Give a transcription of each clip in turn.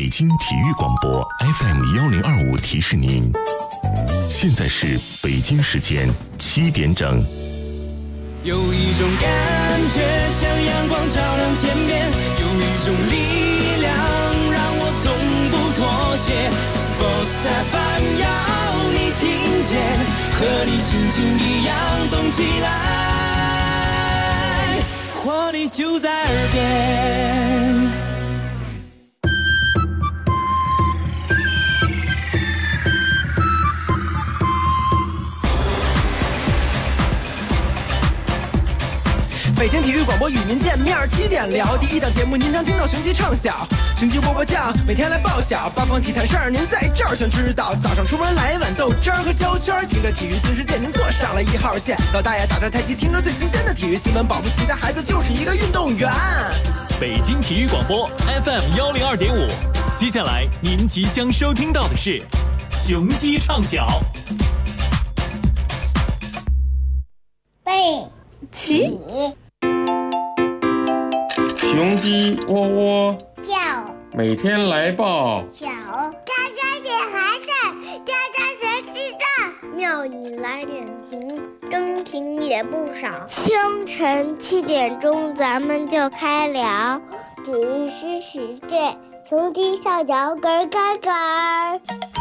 北京体育广播 FM1025提示您，现在是北京时间7点整。 有一种感觉像阳光照亮天边，有一种力量让我从不妥协。Sports FM 要你听见，和你心情一样动起来，活力就在耳边。北京体育广播与您见面，7点聊第一档节目，您常听到雄鸡唱晓，雄鸡波波酱，每天来报晓，八方体坛事儿您在这儿全知道。早上出门来一碗豆汁儿和焦圈，听着体育新世界，您坐上了1号线。老大爷打着太极，听着最新鲜的体育新闻，保不齐的孩子就是一个运动员。 北京体育广播 FM102.5，接下来您即将收听到的是雄鸡唱晓。 背起。 雄鸡窝窝叫， 每天来报小，家家点寒碜，家家学鸡蛋，庙里来点情，真情也不少。清晨7点钟，咱们就开聊，体育新世界，雄鸡上脚咯咯咯。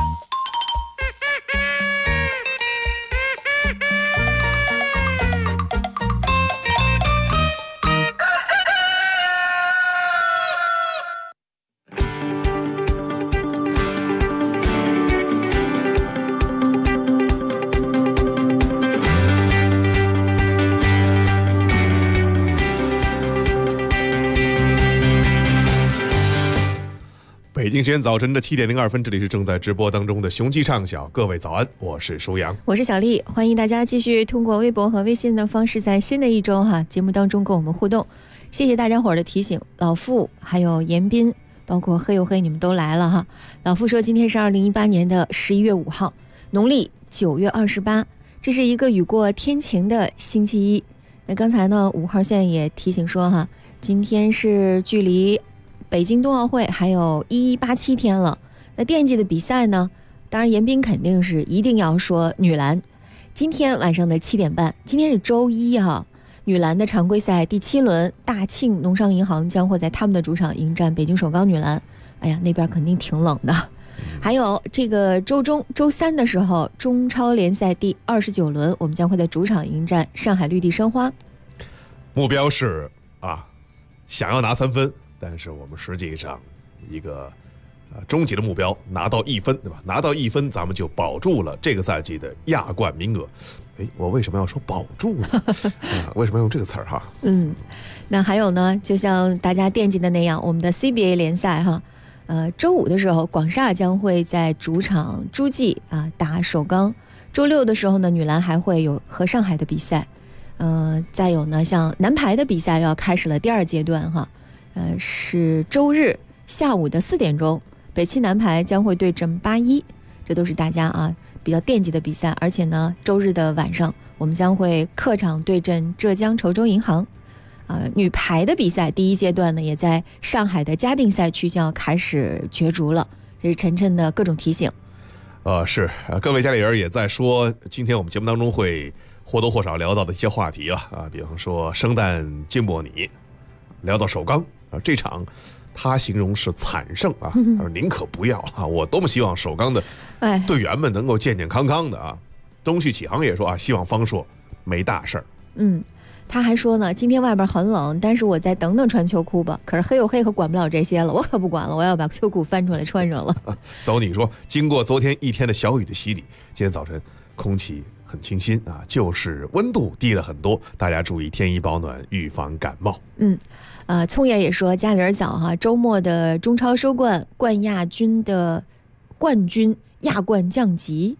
北京时间早晨的7点02分，这里是正在直播当中的雄鸡唱晓。各位早安，我是舒阳， 我是小丽，欢迎大家继续通过微博和微信的方式，在新的一周节目当中跟我们互动。谢谢大家伙的提醒，老傅还有严斌，包括黑黝黑，你们都来了哈。老傅说今天是2018年的11月5号，农历9月28，这是一个雨过天晴的星期一。那刚才呢5号线也提醒说今天是距离北京冬奥会还有1187天了。那惦记的比赛呢，当然严斌肯定是一定要说女篮。今天晚上的7点半，今天是周一女篮的常规赛第7轮，大庆农商银行将会在他们的主场迎战北京首钢女篮。哎呀，那边肯定挺冷的。还有这个周三的时候，中超联赛第29轮，我们将会在主场迎战上海绿地申花。 目标是想要拿3分，但是我们实际上一个终极的目标拿到1分，对吧？拿到1分，咱们就保住了这个赛季的亚冠名额。我为什么要说保住呢？为什么要用这个词儿那还有呢，就像大家惦记的那样，我们的 CBA 联赛周五的时候，广厦将会在主场诸暨打首钢。周六的时候呢，女篮还会有和上海的比赛。再有呢，像男排的比赛要开始了第2阶段是周日下午的4点钟，北汽男排将会对阵81，这都是大家比较惦记的比赛。而且呢，周日的晚上我们将会客场对阵浙江稠州银行。女排的比赛第1阶段呢，也在上海的嘉定赛区就要开始角逐了。这是晨晨的各种提醒。 是各位家里人也在说，今天我们节目当中会或多或少聊到的一些话题比方说生旦净末拟，聊到首钢这场他形容是惨胜他说宁可不要我多么希望首钢的队员们能够健健康康的东旭启航也说希望方硕没大事儿。 他还说呢，今天外边很冷，但是我再等等穿秋裤吧。可是黑黝黑可管不了这些了，我可不管了，我要把秋裤翻出来穿上了。 走，你说经过昨天1天的小雨的洗礼，今天早晨空气很清新就是温度低了很多，大家注意添衣保暖，预防感冒。 聪爷也说家里人早周末的中超收冠，亚军的冠军亚冠降级。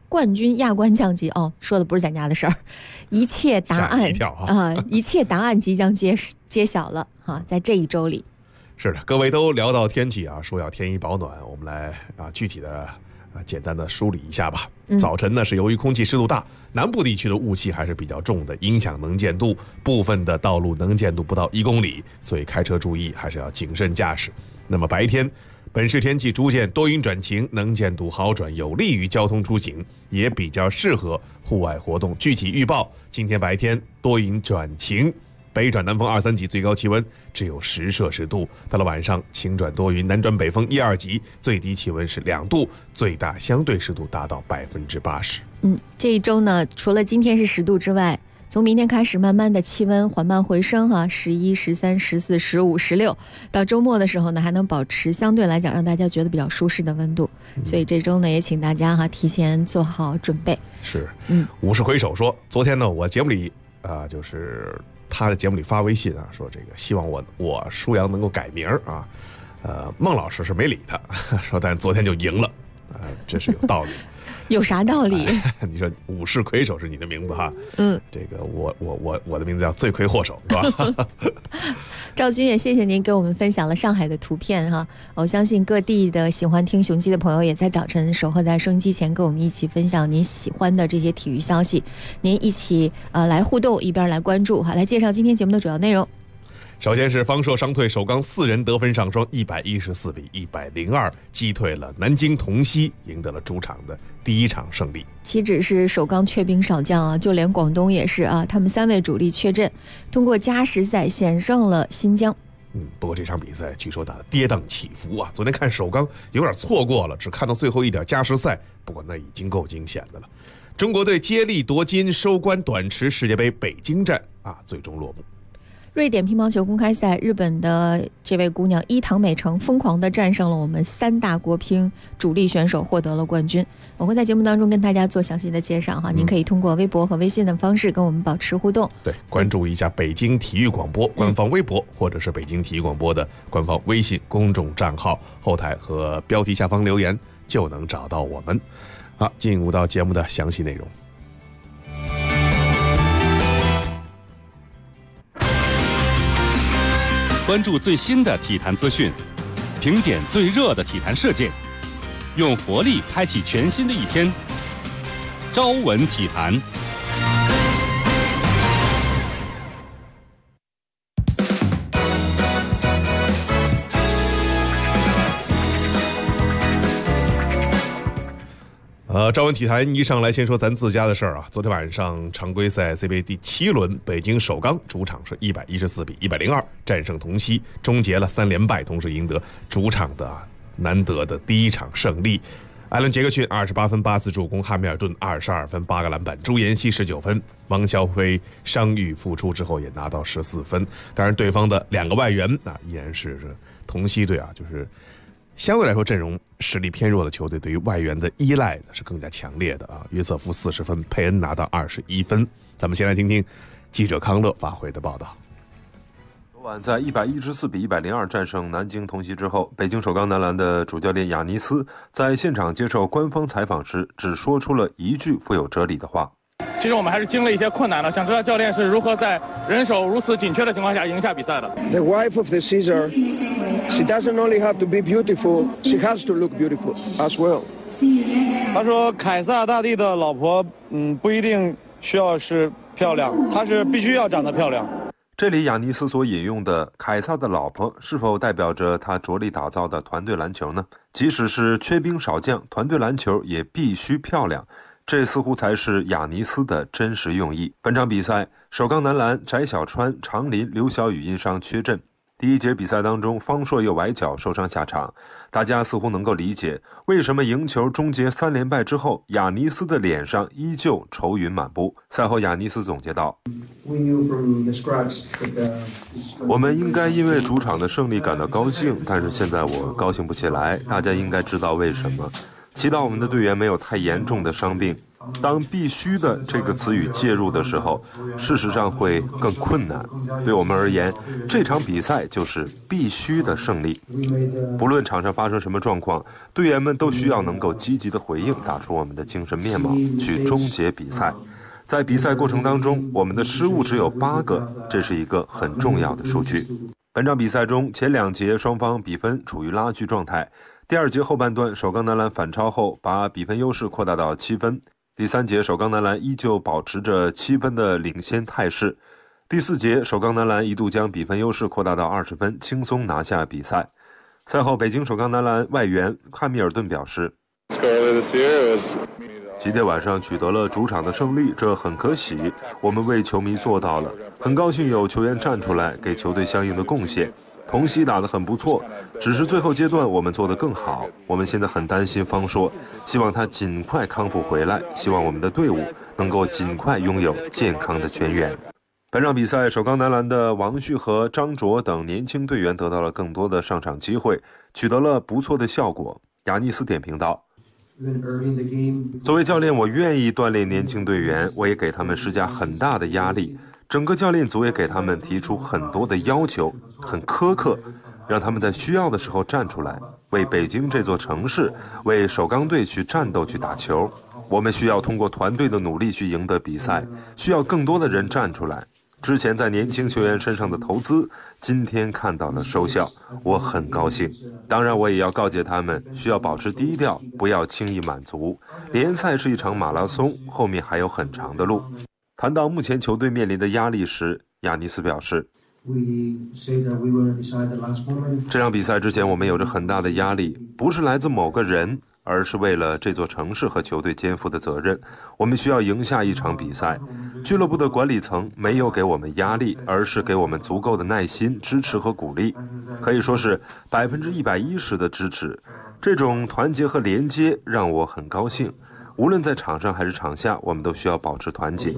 说的不是咱家的事儿，一切答案一切答案即将揭晓了在这一周里。 是的，各位都聊到天气说要添衣保暖，我们来具体的简单的梳理一下吧。早晨呢是由于空气湿度大，南部地区的雾气还是比较重的，影响能见度，部分的道路能见度不到1公里，所以开车注意还是要谨慎驾驶。那么白天本市天气逐渐多云转晴，能见度好转，有利于交通出行，也比较适合户外活动。具体预报：今天白天多云转晴，北转南风2、3级，最高气温只有10摄氏度。到了晚上，晴转多云，南转北风1、2级，最低气温是2度，最大相对湿度达到80%。 这一周呢，除了今天是10度之外，从明天开始，慢慢的气温缓慢回升11、13、14、15、16，到周末的时候呢，还能保持相对来讲让大家觉得比较舒适的温度。所以这周呢，也请大家提前做好准备。 是，武士魁首说，昨天呢，我节目里就是他的节目里发微信说这个希望我舒阳能够改名孟老师是没理他，说但昨天就赢了，这是有道理。 有啥道理？ 你说武士魁首是你的名字这个我的名字叫罪魁祸首，是吧？ 赵军也谢谢您给我们分享了上海的图片我相信各地的喜欢听雄鸡的朋友也在早晨守候在收音机前，跟我们一起分享您喜欢的这些体育消息，您一起来互动，一边来关注来介绍今天节目的主要内容。 首先是方硕伤退首钢4人得分上双，114比102击退了南京同曦，赢得了主场的第一场胜利。 岂止是首钢缺兵少将就连广东也是他们3位主力缺阵，通过加时赛险胜了新疆。 不过这场比赛据说打得跌宕起伏昨天看首钢有点错过了，只看到最后一点加时赛，不过那已经够惊险的了。中国队接力夺金，收官短池世界杯北京站最终落幕。 瑞典乒乓球公开赛，日本的这位姑娘伊藤美诚疯狂地战胜了我们3大国乒主力选手，获得了冠军。我会在节目当中跟大家做详细的介绍您可以通过微博和微信的方式跟我们保持互动。 对，关注一下北京体育广播官方微博，或者是北京体育广播的官方微信公众账号，后台和标题下方留言就能找到我们。进入到节目的详细内容。 关注最新的体坛资讯，评点最热的体坛事件，用活力开启全新的一天。朝闻体坛。 朝闻体坛一上来先说咱自家的事儿昨天晚上常规赛 CBA 第7轮，北京首钢主场是114比102战胜同曦，终结了3连败，同时赢得主场的难得的第一场胜利。艾伦·杰克逊28分8次助攻，汉密尔顿22分8个篮板，朱妍希19分，王啸飞伤愈复出之后也拿到14分。当然对方的2个外援依然是同曦队就是相对来说阵容实力偏弱的球队，对于外援的依赖是更加强烈的约瑟夫40分，佩恩拿到21分。咱们先来听听记者康乐发回的报道。 昨晚在114比102战胜南京同曦之后，北京首钢男篮的主教练亚尼斯在现场接受官方采访时，只说出了一句富有哲理的话： 其实我们还是经历一些困难的，想知道教练是如何在人手如此紧缺的情况下赢下比赛的。 The wife of the Caesar, she doesn't only have to be beautiful, she has to look beautiful as well. 他说凯撒大帝的老婆不一定需要是漂亮，她是必须要长得漂亮。 这里亚尼斯所引用的凯撒的老婆是否代表着他着力打造的团队篮球呢？即使是缺兵少将，团队篮球也必须漂亮，这似乎才是亚尼斯的真实用意。本场比赛，首钢男篮翟小川、常林、刘晓宇因伤缺阵。第一节比赛当中，方硕又崴脚受伤下场，大家似乎能够理解为什么赢球终结3连败之后，亚尼斯的脸上依旧愁云满布。赛后，亚尼斯总结道：我们应该因为主场的胜利感到高兴，但是现在我高兴不起来，大家应该知道为什么。祈祷我们的队员没有太严重的伤病。当必须的这个词语介入的时候，事实上会更困难。对我们而言，这场比赛就是必须的胜利。不论场上发生什么状况，队员们都需要能够积极的回应，打出我们的精神面貌，去终结比赛。在比赛过程当中，我们的失误只有8个，这是一个很重要的数据。本场比赛中，前2节双方比分处于拉锯状态。第2节后半段，首钢男篮反超后，把比分优势扩大到7分。第3节，首钢男篮依旧保持着7分的领先态势。第4节，首钢男篮一度将比分优势扩大到20分，轻松拿下比赛。 赛后，北京首钢男篮外援汉密尔顿表示，今天晚上取得了主场的胜利，这很可喜，我们为球迷做到了，很高兴有球员站出来给球队相应的贡献。童曦打得很不错，只是最后阶段我们做得更好。我们现在很担心方硕，希望他尽快康复回来，希望我们的队伍能够尽快拥有健康的全员。本场比赛，首钢男篮的王旭和张卓等年轻队员得到了更多的上场机会，取得了不错的效果。亚尼斯点评道，作为教练，我愿意锻炼年轻队员，我也给他们施加很大的压力，整个教练组也给他们提出很多的要求，很苛刻，让他们在需要的时候站出来，为北京这座城市，为首钢队去战斗，去打球。我们需要通过团队的努力去赢得比赛，需要更多的人站出来。之前在年轻球员身上的投资，今天看到了收效，我很高兴。当然，我也要告诫他们，需要保持低调，不要轻易满足。联赛是一场马拉松，后面还有很长的路。谈到目前球队面临的压力时，亚尼斯表示，这场比赛之前我们有着很大的压力，不是来自某个人，而是为了这座城市和球队肩负的责任。我们需要赢下一场比赛。俱乐部的管理层没有给我们压力，而是给我们足够的耐心、支持和鼓励，可以说是110%的支持。这种团结和连接让我很高兴。无论在场上还是场下，我们都需要保持团结。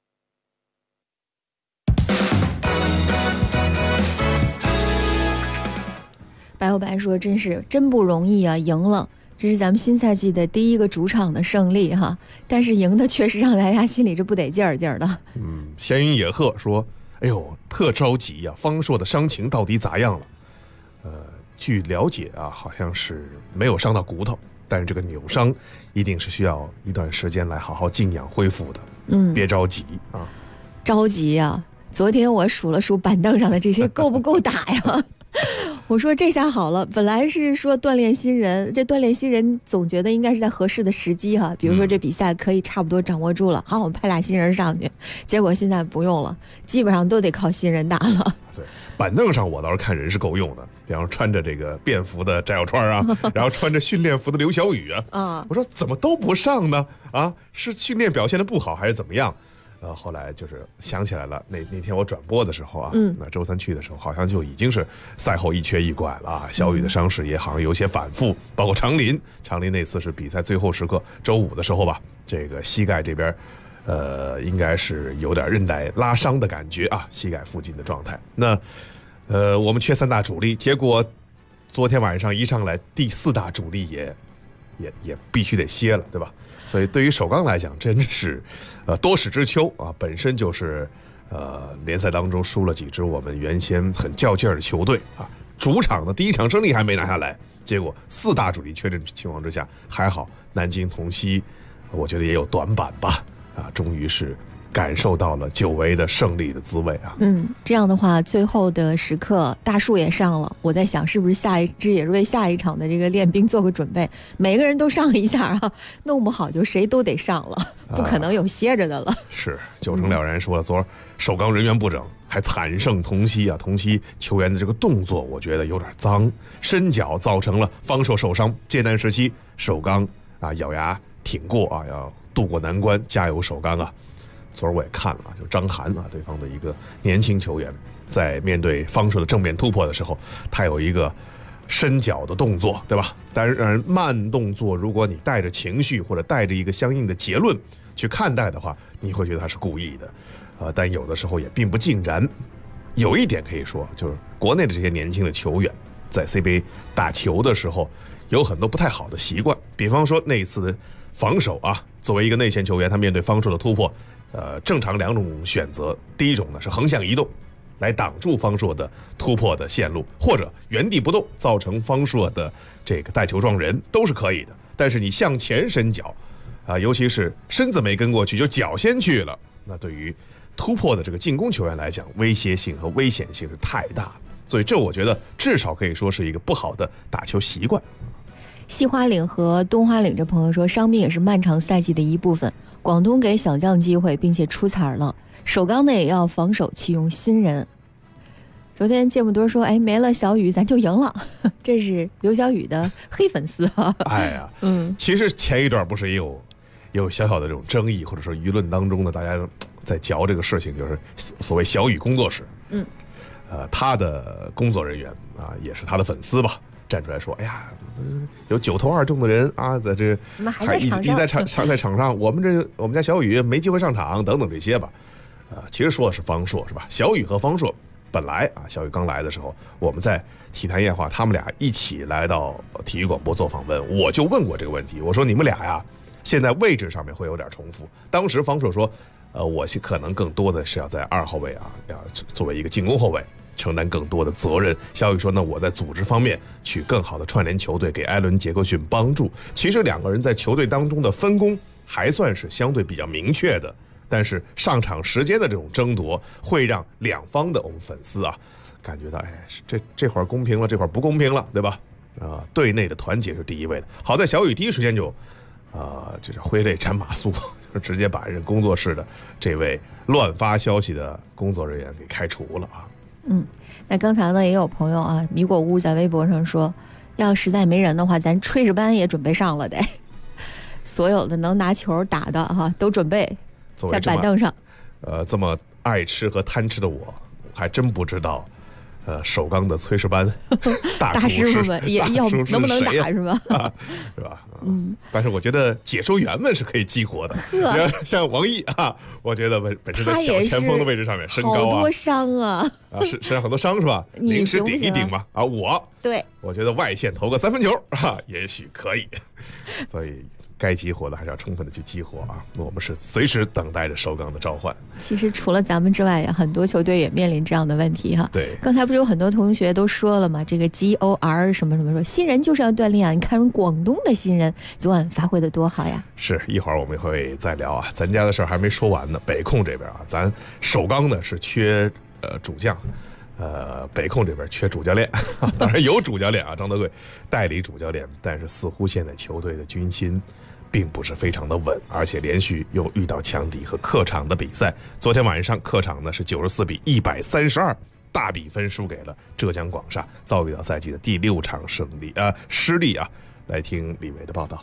白有白说，真不容易啊，赢了。这是咱们新赛季的第一个主场的胜利哈，但是赢的确实让大家心里这不得劲儿的。 闲云野鹤说，哎呦，特着急呀，方硕的伤情到底咋样了？据了解啊，好像是没有伤到骨头，但是这个扭伤一定是需要一段时间来好好静养恢复的。别着急啊。 着急呀！昨天我数了数板凳上的这些够不够打呀？我说这下好了，本来是说锻炼新人，这锻炼新人总觉得应该是在合适的时机哈，比如说这比赛可以差不多掌握住了，好，我们派俩新人上去，结果现在不用了，基本上都得靠新人打了。 对，板凳上我倒是看人是够用的，比方说穿着这个便服的翟小川啊，然后穿着训练服的刘小雨啊，我说怎么都不上呢？啊，是训练表现的不好还是怎么样？后来就是想起来了，那天我转播的时候啊，那周三去的时候，好像就已经是赛后一瘸一拐了啊。小雨的伤势也好像有些反复，包括长林那次是比赛最后时刻，周五的时候吧，这个膝盖这边，应该是有点韧带拉伤的感觉啊，膝盖附近的状态。那，我们缺3大主力，结果昨天晚上一上来，第4大主力也必须得歇了，对吧？所以对于首钢来讲，真是，多事之秋啊，本身就是，联赛当中输了几支我们原先很较劲儿的球队啊，主场的第1场胜利还没拿下来，结果4大主力缺阵情况之下，还好南京同曦，我觉得也有短板吧，啊，终于是感受到了久违的胜利的滋味啊。 这样的话，最后的时刻大树也上了，我在想是不是这也是为下一场的这个练兵做个准备，每个人都上一下啊，弄不好就谁都得上了，不可能有歇着的了。 是9成了然说了，昨儿首钢人员不整，还惨胜同曦啊，同曦球员的这个动作我觉得有点脏，伸脚造成了方硕受伤，艰难时期首钢啊咬牙挺过啊，要渡过难关，加油首钢啊！昨儿我也看了，就张涵啊，对方的一个年轻球员，在面对方硕的正面突破的时候，他有一个伸脚的动作，对吧？当然，慢动作，如果你带着情绪或者带着一个相应的结论去看待的话，你会觉得他是故意的，但有的时候也并不尽然。有一点可以说，就是国内的这些年轻的球员在 CBA 打球的时候，有很多不太好的习惯，比方说那一次的防守啊，作为一个内线球员，他面对方硕的突破。正常2种选择，第一种呢是横向移动，来挡住方硕的突破的线路，或者原地不动，造成方硕的这个带球撞人，都是可以的。但是你向前伸脚，尤其是身子没跟过去，就脚先去了，那对于突破的这个进攻球员来讲，威胁性和危险性是太大了。所以这我觉得至少可以说是一个不好的打球习惯。 西花岭和东花岭这朋友说，伤病也是漫长赛季的一部分。广东给小将机会，并且出彩了。首钢呢也要防守启用新人。 昨天芥末多说，哎，没了小雨咱就赢了，这是刘小雨的黑粉丝啊。 哎呀，其实前一段不是也有小小的这种争议，或者说舆论当中呢，大家在嚼这个事情，就是所谓小雨工作室，他的工作人员啊，也是他的粉丝吧，站出来说，哎呀，有9投2中的人啊，在这在场上，我们家小雨没机会上场等等这些吧，其实说的是方硕是吧？小雨和方硕本来啊，小雨刚来的时候，我们在体坛夜话，他们俩一起来到体育广播做访问，我就问过这个问题，我说你们俩呀，现在位置上面会有点重复。当时方硕说，我可能更多的是要在2号位啊，要作为一个进攻后卫承担更多的责任。小雨说呢，我在组织方面去更好的串联球队，给艾伦·杰克逊帮助。其实2个人在球队当中的分工还算是相对比较明确的。但是上场时间的这种争夺，会让两方的我们粉丝啊，感觉到哎，这会儿公平了，这会儿不公平了，对吧？队内的团结是第一位的。好在小雨第一时间就，就是挥泪斩马谡，就直接把人工作室的这位乱发消息的工作人员给开除了啊。 那刚才呢也有朋友啊，米果屋在微博上说，要实在没人的话，咱炊事班也准备上了得，所有的能拿球打的哈都准备。在板凳上， 这么爱吃和贪吃的我还真不知道，首钢的炊事班大师傅们也要能不能打是吧？ 是吧？但是我觉得解说员们是可以激活的，像王毅啊，我觉得本身在小前锋的位置上面，身高啊， 好多伤啊， 身上很多伤是吧？临时顶一顶嘛，我觉得外线投个3分球啊，也许可以，所以。该激活的还是要充分的去激活啊！我们是随时等待着首钢的召唤。 其实除了咱们之外呀，很多球队也面临这样的问题哈。 对， 刚才不是有很多同学都说了嘛，这个 GOR 什么什么说，新人就是要锻炼啊！你看人广东的新人昨晚发挥的多好呀！ 是一会儿我们会再聊啊，咱家的事儿还没说完呢。北控这边啊，咱首钢呢是缺主将。北控这边缺主教练，当然有主教练啊，张德贵代理主教练，但是似乎现在球队的军心并不是非常的稳，而且连续又遇到强敌和客场的比赛。昨天晚上客场呢是94比132，大比分输给了浙江广厦，遭遇到赛季的第6场失利啊。来听李维的报道。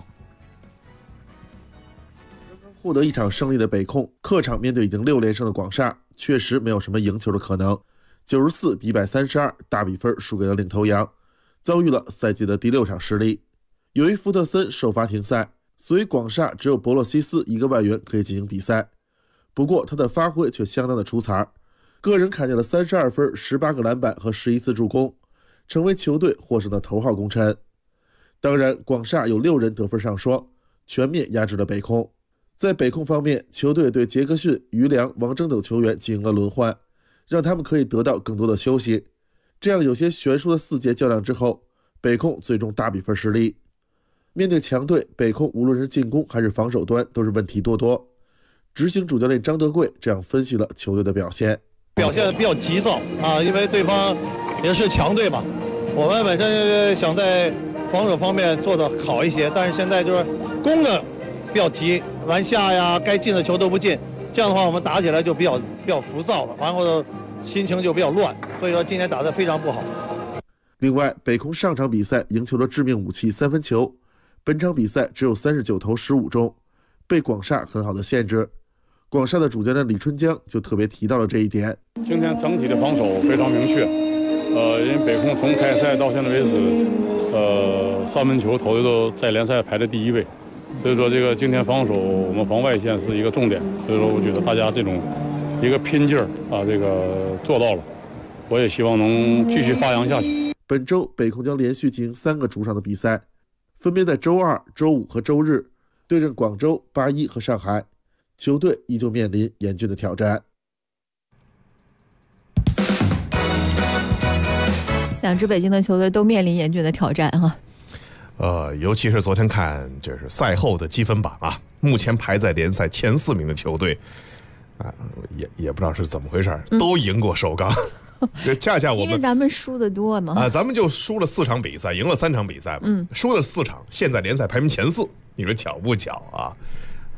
刚刚获得1场胜利的北控，客场面对已经6连胜的广厦，确实没有什么赢球的可能。94比132，大比分输给了领头羊，遭遇了赛季的第6场失利。由于福特森首发停赛，所以广厦只有博洛西斯一个外援可以进行比赛。不过他的发挥却相当的出彩，个人砍下了32分、18个篮板和11次助攻，成为球队获胜的头号功臣。当然，广厦有6人得分上双，全面压制了北控。在北控方面，球队对杰克逊、于良、王铮等球员进行了轮换，让他们可以得到更多的休息。这样有些悬殊的4节较量之后，北控最终大比分失利。面对强队，北控无论是进攻还是防守端都是问题多多。执行主教练张德贵这样分析了球队的表现比较急躁啊，因为对方也是强队嘛。我们本身想在防守方面做得好一些，但是现在就是攻的比较急，篮下呀该进的球都不进，这样的话我们打起来就比较浮躁了，然后心情就比较乱，所以说今天打得非常不好。 另外，北控上场比赛赢球的致命武器3分球，本场比赛只有39投15中，被广厦很好的限制。广厦的主教练李春江就特别提到了这一点。 今天整体的防守非常明确，因为北控从开赛到现在为止，3分球投的都在联赛排在第1位，所以说这个今天防守我们防外线是一个重点，所以说我觉得大家这种一个拼劲儿啊，这个做到了，我也希望能继续发扬下去。 本周北控将连续进行3个主场的比赛，分别在周2、周5和周日对阵广州、81和上海，球队依旧面临严峻的挑战。 2支北京的球队都面临严峻的挑战哈。 尤其是昨天看就是赛后的积分榜啊，目前排在联赛前4名的球队啊，也不知道是怎么回事，都赢过首钢。恰恰我们因为咱们输的多嘛啊，咱们就输了4场比赛，赢了3场比赛嘛，输了4场，现在联赛排名前4，你说巧不巧啊？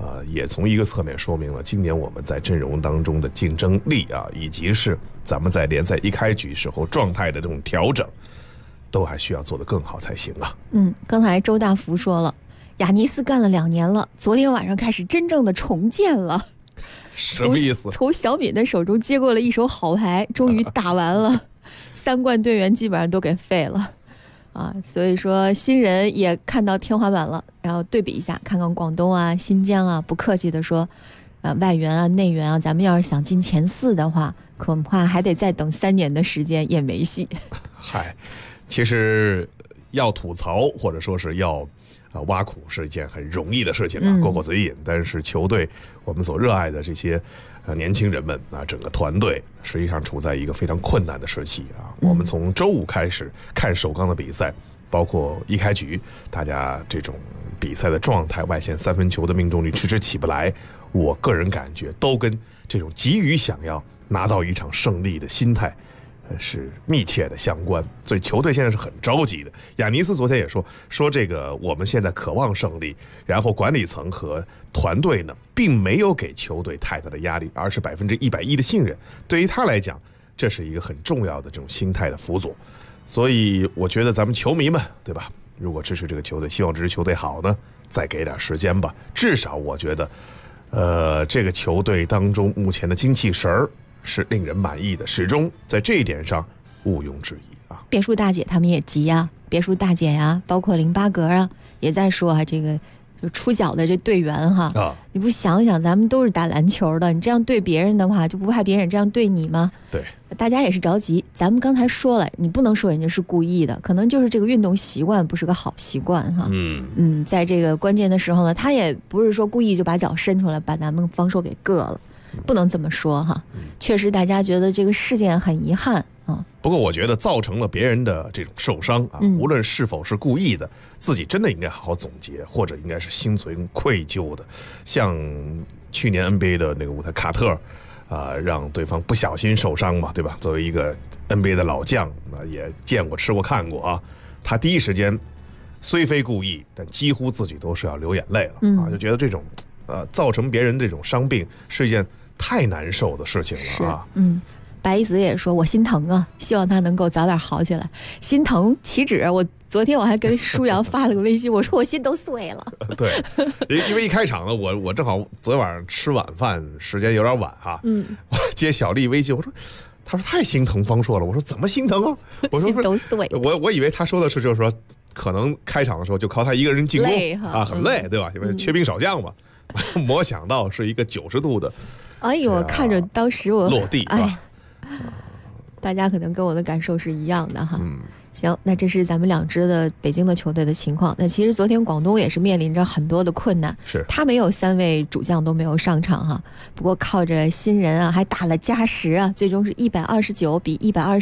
也从一个侧面说明了今年我们在阵容当中的竞争力啊，以及是咱们在联赛一开局时候状态的这种调整，都还需要做得更好才行啊。 刚才周大福说了，亚尼斯干了2年了，昨天晚上开始真正的重建了。 什么意思？ 从小敏的手中接过了一手好牌，终于打完了，3冠队员基本上都给废了。所以说新人也看到天花板了，然后对比一下，看看广东啊、新疆啊，不客气的说，外援啊、内援啊，咱们要是想进前4的话，恐怕还得再等3年的时间，也没戏。 嗨，其实要吐槽或者说是要挖苦是一件很容易的事情啊，过过嘴瘾。但是球队我们所热爱的这些年轻人们啊，整个团队实际上处在一个非常困难的时期啊。我们从周5开始看首钢的比赛，包括一开局大家这种比赛的状态，外线3分球的命中率迟迟起不来，我个人感觉都跟这种急于想要拿到一场胜利的心态是密切的相关，所以球队现在是很着急的。亚尼斯昨天也说这个我们现在渴望胜利，然后管理层和团队呢并没有给球队太大的压力，而是110%的信任。对于他来讲，这是一个很重要的这种心态的辅佐。所以我觉得咱们球迷们，对吧？如果支持这个球队，希望这支球队好呢，再给点时间吧。至少我觉得，这个球队当中目前的精气神儿是令人满意的，始终在这一点上毋庸置疑啊。 别墅大姐他们也急呀，别墅大姐呀，包括08格啊，也在说啊，这个就出脚的这队员哈，你不想想，咱们都是打篮球的，你这样对别人的话，就不怕别人这样对你吗？ 对， 大家也是着急。咱们刚才说了，你不能说人家是故意的，可能就是这个运动习惯不是个好习惯哈。在这个关键的时候呢，他也不是说故意就把脚伸出来，把咱们防守给硌了。不能这么说哈，确实大家觉得这个事件很遗憾啊。 不过我觉得造成了别人的这种受伤啊，无论是否是故意的，自己真的应该好好总结，或者应该是心存愧疚的。像去年 NBA 的那个舞台，卡特让对方不小心受伤嘛，对吧？作为一个 NBA 的老将，也见过、吃过、看过啊，他第一时间虽非故意，但几乎自己都是要流眼泪了啊，就觉得这种造成别人这种伤病是一件太难受的事情了啊。 白一子也说，我心疼啊，希望他能够早点好起来。心疼岂止，昨天我还跟舒阳发了个微信，我说我心都碎了。 对，因为一开场呢，我正好昨天晚上吃晚饭时间有点晚哈，我接小丽微信，我说。他说太心疼方硕了，我说怎么心疼啊？我说心都碎。 我以为他说的是就是说，可能开场的时候就靠他一个人进攻啊，很累，对吧？因为缺兵少将嘛。没想到是一个90度的， 哎呦，我看着当时我落地，哎， 大家可能跟我的感受是一样的哈。行，那这是咱们2支的北京的球队的情况。那其实昨天广东也是面临着很多的困难， 是他没有3位主将都没有上场哈，不过靠着新人啊，还打了加时啊，最终是129比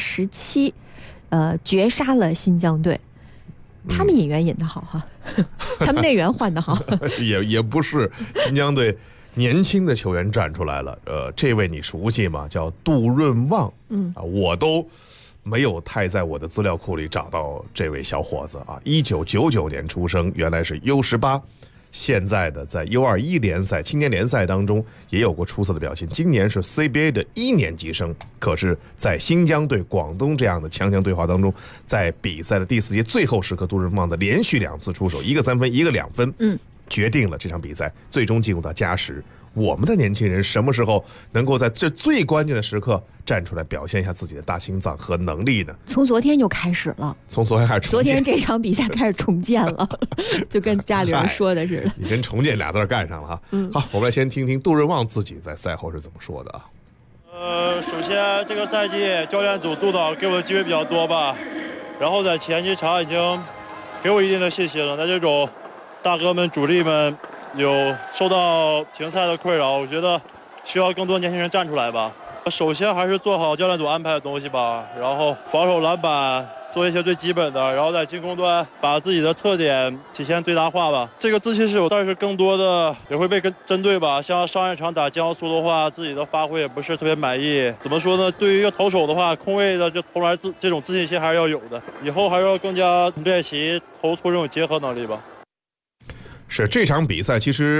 127，绝杀了新疆队。他们引援引得好哈，他们内援换得好， 也不是新疆队年轻的球员站出来了。这位你熟悉吗？叫杜润旺，我都没有太在我的资料库里找到这位小伙子啊，1999年出生，原来是 U18， 现在的在 U21 联赛青年联赛当中也有过出色的表现，今年是 CBA 的1年级生，可是在新疆对广东这样的强强对话当中，在比赛的第4节最后时刻，杜润旺的连续2次出手，一个3分一个2分，决定了这场比赛最终进入到加时。我们的年轻人什么时候能够在这最关键的时刻站出来表现一下自己的大心脏和能力呢？ 从昨天就开始了， 从昨天开始， 昨天这场比赛开始重建了，就跟家里人说的似的。 你跟重建俩字干上了哈。好，我们来先听听杜润旺自己在赛后是怎么说的啊。 首先这个赛季教练组督导给我的机会比较多吧，然后在前几场已经给我一定的信心了。那这种大哥们主力们有受到停赛的困扰，我觉得需要更多年轻人站出来吧。首先还是做好教练组安排的东西吧，然后防守篮板做一些最基本的，然后在进攻端把自己的特点体现最大化吧。这个自信是有，但是更多的也会被针对吧。像上一场打江苏的话，自己的发挥也不是特别满意。怎么说呢？对于一个投手的话，空位的就投篮这种自信心还是要有的，以后还是要更加练习投出这种结合能力吧。 是这场比赛其实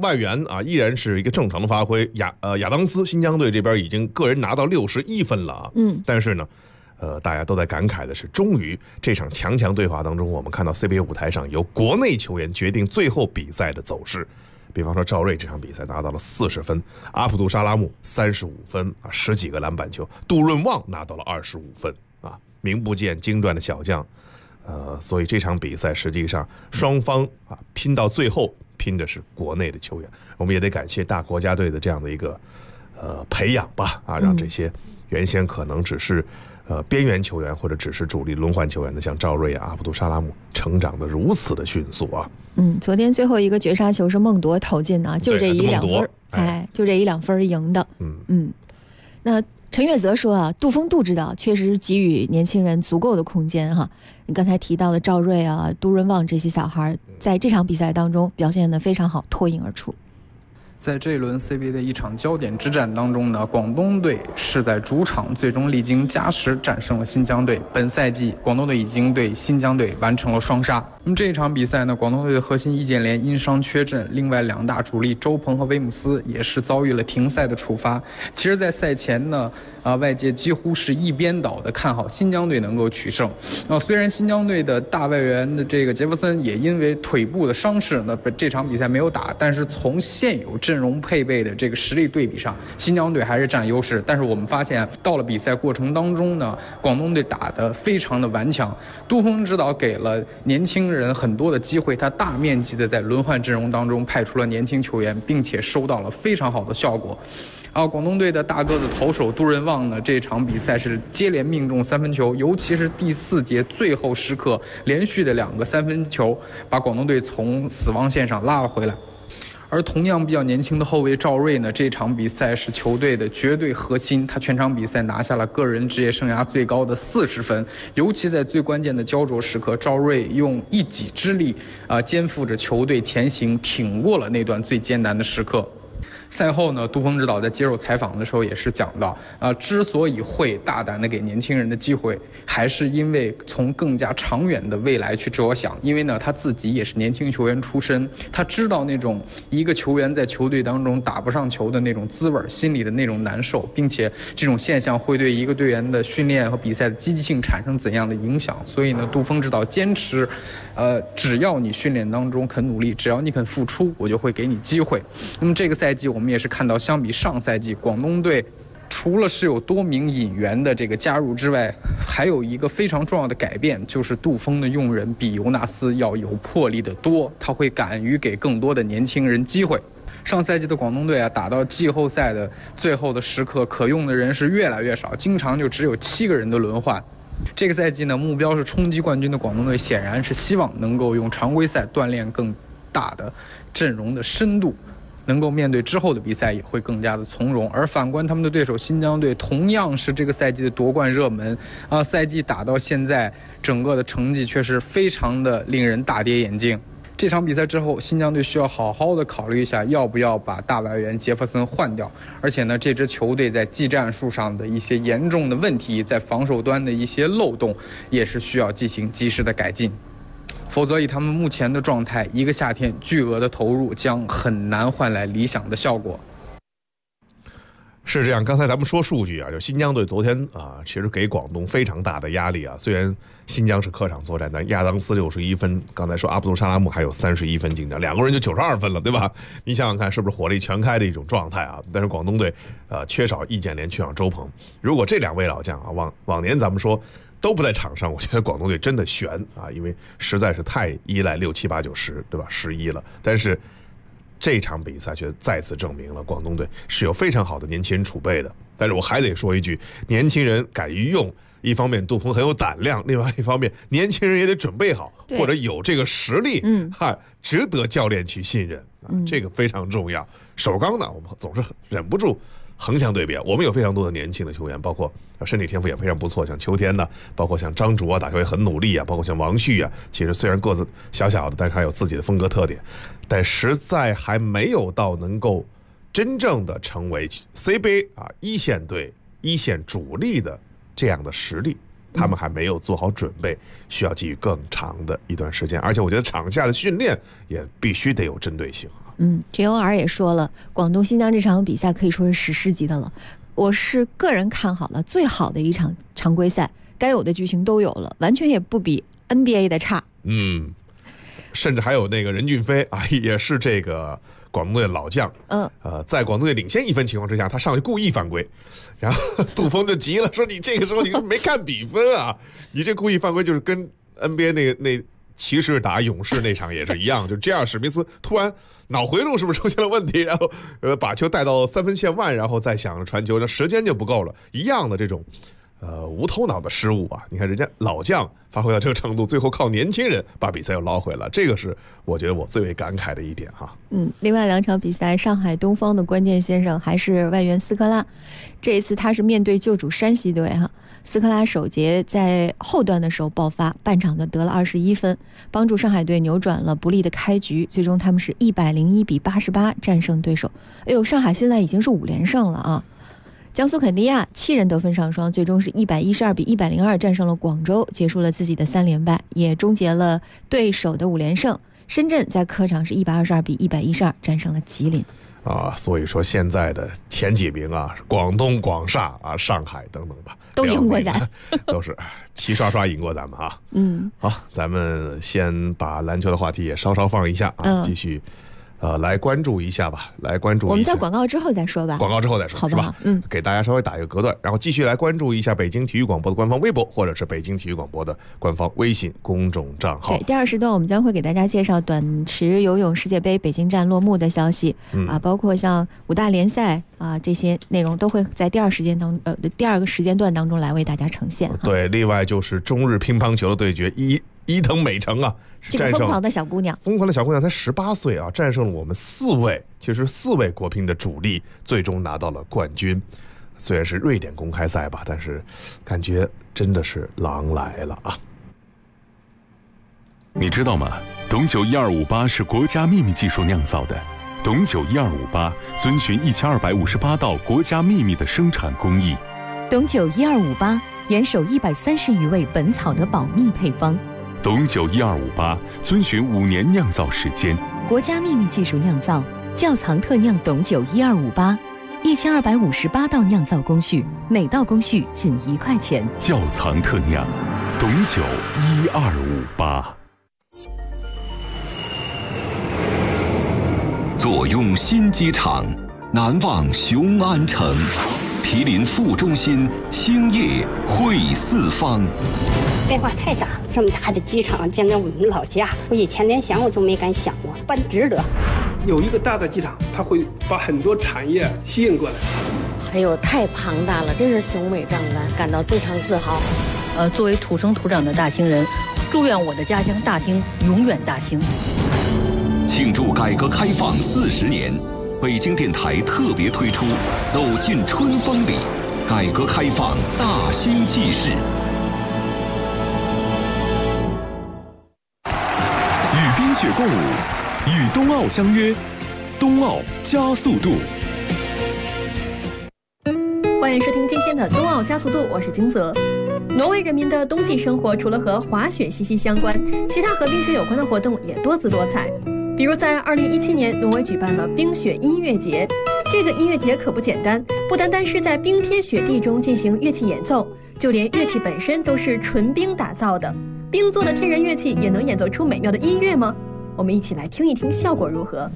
外援啊依然是一个正常的发挥，亚当斯新疆队这边已经个人拿到61分了啊，但是呢，大家都在感慨的是，终于这场强对话当中，我们看到 CBA 舞台上由国内球员决定最后比赛的走势。比方说赵睿这场比赛拿到了40分，阿卜杜沙拉木35分啊，10几个篮板球，杜润旺拿到了25分啊，名不见经传的小将，所以这场比赛实际上双方啊拼到最后，拼的是国内的球员。我们也得感谢大国家队的这样的一个培养吧，啊，让这些原先可能只是边缘球员或者只是主力轮换球员的，像赵睿啊、阿卜杜沙拉木，成长的如此的迅速啊。 昨天最后一个绝杀球是孟铎投进啊，就这1-2分，就这1-2分赢的。那陈悦则说啊，杜指导确实给予年轻人足够的空间哈。你刚才提到的赵睿啊、杜润旺这些小孩，在这场比赛当中表现得非常好，脱颖而出。 在这一轮 CBA 的一场焦点之战当中呢，广东队是在主场最终历经加时战胜了新疆队。本赛季广东队已经对新疆队完成了双杀。那么这一场比赛呢，广东队的核心易建联因伤缺阵，另外2大主力周鹏和威姆斯也是遭遇了停赛的处罚。其实在赛前呢，外界几乎是一边倒的看好新疆队能够取胜。虽然新疆队的大外援的这个杰弗森也因为腿部的伤势呢，这场比赛没有打，但是从现有阵容配备的这个实力对比上，新疆队还是占优势。但是我们发现到了比赛过程当中呢，广东队打得非常的顽强。杜锋指导给了年轻人很多的机会，他大面积的在轮换阵容当中派出了年轻球员，并且收到了非常好的效果。广东队的大个子投手杜润旺呢，这场比赛是接连命中3分球，尤其是第4节最后时刻连续的2个3分球，把广东队从死亡线上拉了回来。而同样比较年轻的后卫赵睿呢，这场比赛是球队的绝对核心，他全场比赛拿下了个人职业生涯最高的40分，尤其在最关键的焦灼时刻，赵睿用一己之力肩负着球队前行，挺过了那段最艰难的时刻。赛后呢，杜锋指导在接受采访的时候也是讲到，之所以会大胆的给年轻人的机会，还是因为从更加长远的未来去着想。因为呢，他自己也是年轻球员出身，他知道那种一个球员在球队当中打不上球的那种滋味，心里的那种难受，并且这种现象会对一个队员的训练和比赛的积极性产生怎样的影响。所以呢，杜锋指导坚持，只要你训练当中肯努力，只要你肯付出，我就会给你机会。那么这个赛季我们也是看到，相比上赛季，广东队除了是有多名引援的这个加入之外，还有一个非常重要的改变，就是杜锋的用人比尤纳斯要有魄力的多，他会敢于给更多的年轻人机会。上赛季的广东队打到季后赛的最后的时刻，可用的人是越来越少，经常就只有7个人的轮换。这个赛季呢，目标是冲击冠军的广东队显然是希望能够用常规赛锻炼更大的阵容的深度，能够面对之后的比赛也会更加的从容。而反观他们的对手新疆队，同样是这个赛季的夺冠热门赛季打到现在，整个的成绩却是非常的令人大跌眼镜。这场比赛之后，新疆队需要好好的考虑一下，要不要把大外援杰弗森换掉。而且呢，这支球队在技战术上的一些严重的问题，在防守端的一些漏洞，也是需要进行及时的改进。否则以他们目前的状态，一个夏天巨额的投入将很难换来理想的效果。 是这样，刚才咱们说数据就新疆队昨天其实给广东非常大的压力虽然新疆是客场作战，但亚当斯61分，刚才说阿卜杜沙拉木还有31分进账，2个人就92分了，对吧？你想想看，是不是火力全开的一种状态但是广东队缺少易建联，缺少周鹏，如果这2位老将往年咱们说都不在场上，我觉得广东队真的悬因为实在是太依赖6、7、8、9、10，对吧？11了，但是这场比赛却再次证明了广东队是有非常好的年轻人储备的。但是我还得说一句，年轻人敢于用，一方面杜锋很有胆量，另外一方面年轻人也得准备好，或者有这个实力，值得教练去信任这个非常重要。首钢呢，我们总是忍不住横向对比，我们有非常多的年轻的球员，包括身体天赋也非常不错，像秋天呢，包括像张卓打球也很努力包括像王旭其实虽然个子小小的，但是还有自己的风格特点，但实在还没有到能够真正的成为 CBA 一线队一线主力的这样的实力，他们还没有做好准备，需要给予更长的一段时间。而且我觉得场下的训练也必须得有针对性 JOR 也说了，广东新疆这场比赛可以说是史诗级的了。我是个人看好了最好的一场常规赛，该有的剧情都有了，完全也不比 NBA 的差。 甚至还有那个任骏飞啊，也是这个广东队的老将。在广东队领先1分情况之下，他上去故意犯规，然后杜锋就急了，说你这个时候你没看比分啊，你这故意犯规就是跟 NBA 那骑士打勇士那场也是一样，就这样史密斯突然脑回路是不是出现了问题，然后把球带到3分线外，然后再想着传球，那时间就不够了，一样的这种无头脑的失误啊！你看人家老将发挥到这个程度，最后靠年轻人把比赛又捞回了，这个是我觉得我最为感慨的一点哈。 另外2场比赛，上海东方的关键先生还是外援斯科拉，这一次他是面对旧主山西队哈。斯科拉首节在后段的时候爆发，半场的得了21分，帮助上海队扭转了不利的开局，最终他们是101-88战胜对手。上海现在已经是5连胜了啊！江苏肯尼亚7人得分上双，最终是112-102战胜了广州，结束了自己的3连败，也终结了对手的5连胜。深圳在客场是122-112战胜了吉林。 所以说现在的前几名啊，广东、广厦啊、上海等等吧， 都赢过咱， 都是齐刷刷赢过咱们啊。好，咱们先把篮球的话题也稍稍放一下啊，继续。来关注一下吧，我们在广告之后再说吧。 广告之后再说，好吧？给大家稍微打一个隔断，然后继续来关注一下北京体育广播的官方微博，或者是北京体育广播的官方微信公众账号。 对，第2时段我们将会给大家介绍短池游泳世界杯北京站落幕的消息，包括像5大联赛啊这些内容都会在第2个时间段当中来为大家呈现。 对，另外就是中日乒乓球的对决，伊藤美诚啊， 这个疯狂的小姑娘才18岁啊，战胜了我们4位国乒的主力，最终拿到了冠军。虽然是瑞典公开赛吧，但是感觉真的是狼来了啊！ 你知道吗？董酒1258是国家秘密技术酿造的。董酒1258遵循1258道国家秘密的生产工艺。 董酒1258严守130余位本草的保密配方。 董酒1258遵循5年酿造时间， 国家秘密技术酿造，窖藏特酿董酒1258，1258道酿造工序，每道工序仅1块钱。 窖藏特酿，董酒1258。 坐拥新机场，难忘雄安城。毗邻副中心，兴业汇四方。 变化太大了，这么大的机场，建在我们老家，我以前连想我都没敢想过，办值得。 有一个大的机场，它会把很多产业吸引过来。 哎呦，太庞大了，真是雄伟壮观，感到非常自豪。 作为土生土长的大兴人，祝愿我的家乡大兴永远大兴。 庆祝改革开放40年。北京电台特别推出《走进春风里》，改革开放大兴纪事。 与冰雪共舞，与冬奥相约，冬奥加速度。 欢迎收听今天的冬奥加速度，我是金泽。挪威人民的冬季生活除了和滑雪息息相关，其他和冰雪有关的活动也多姿多彩。比如在2017年，挪威举办了冰雪音乐节。这个音乐节可不简单，不单单是在冰天雪地中进行乐器演奏，就连乐器本身都是纯冰打造的。冰做的天然乐器也能演奏出美妙的音乐吗？我们一起来听一听效果如何。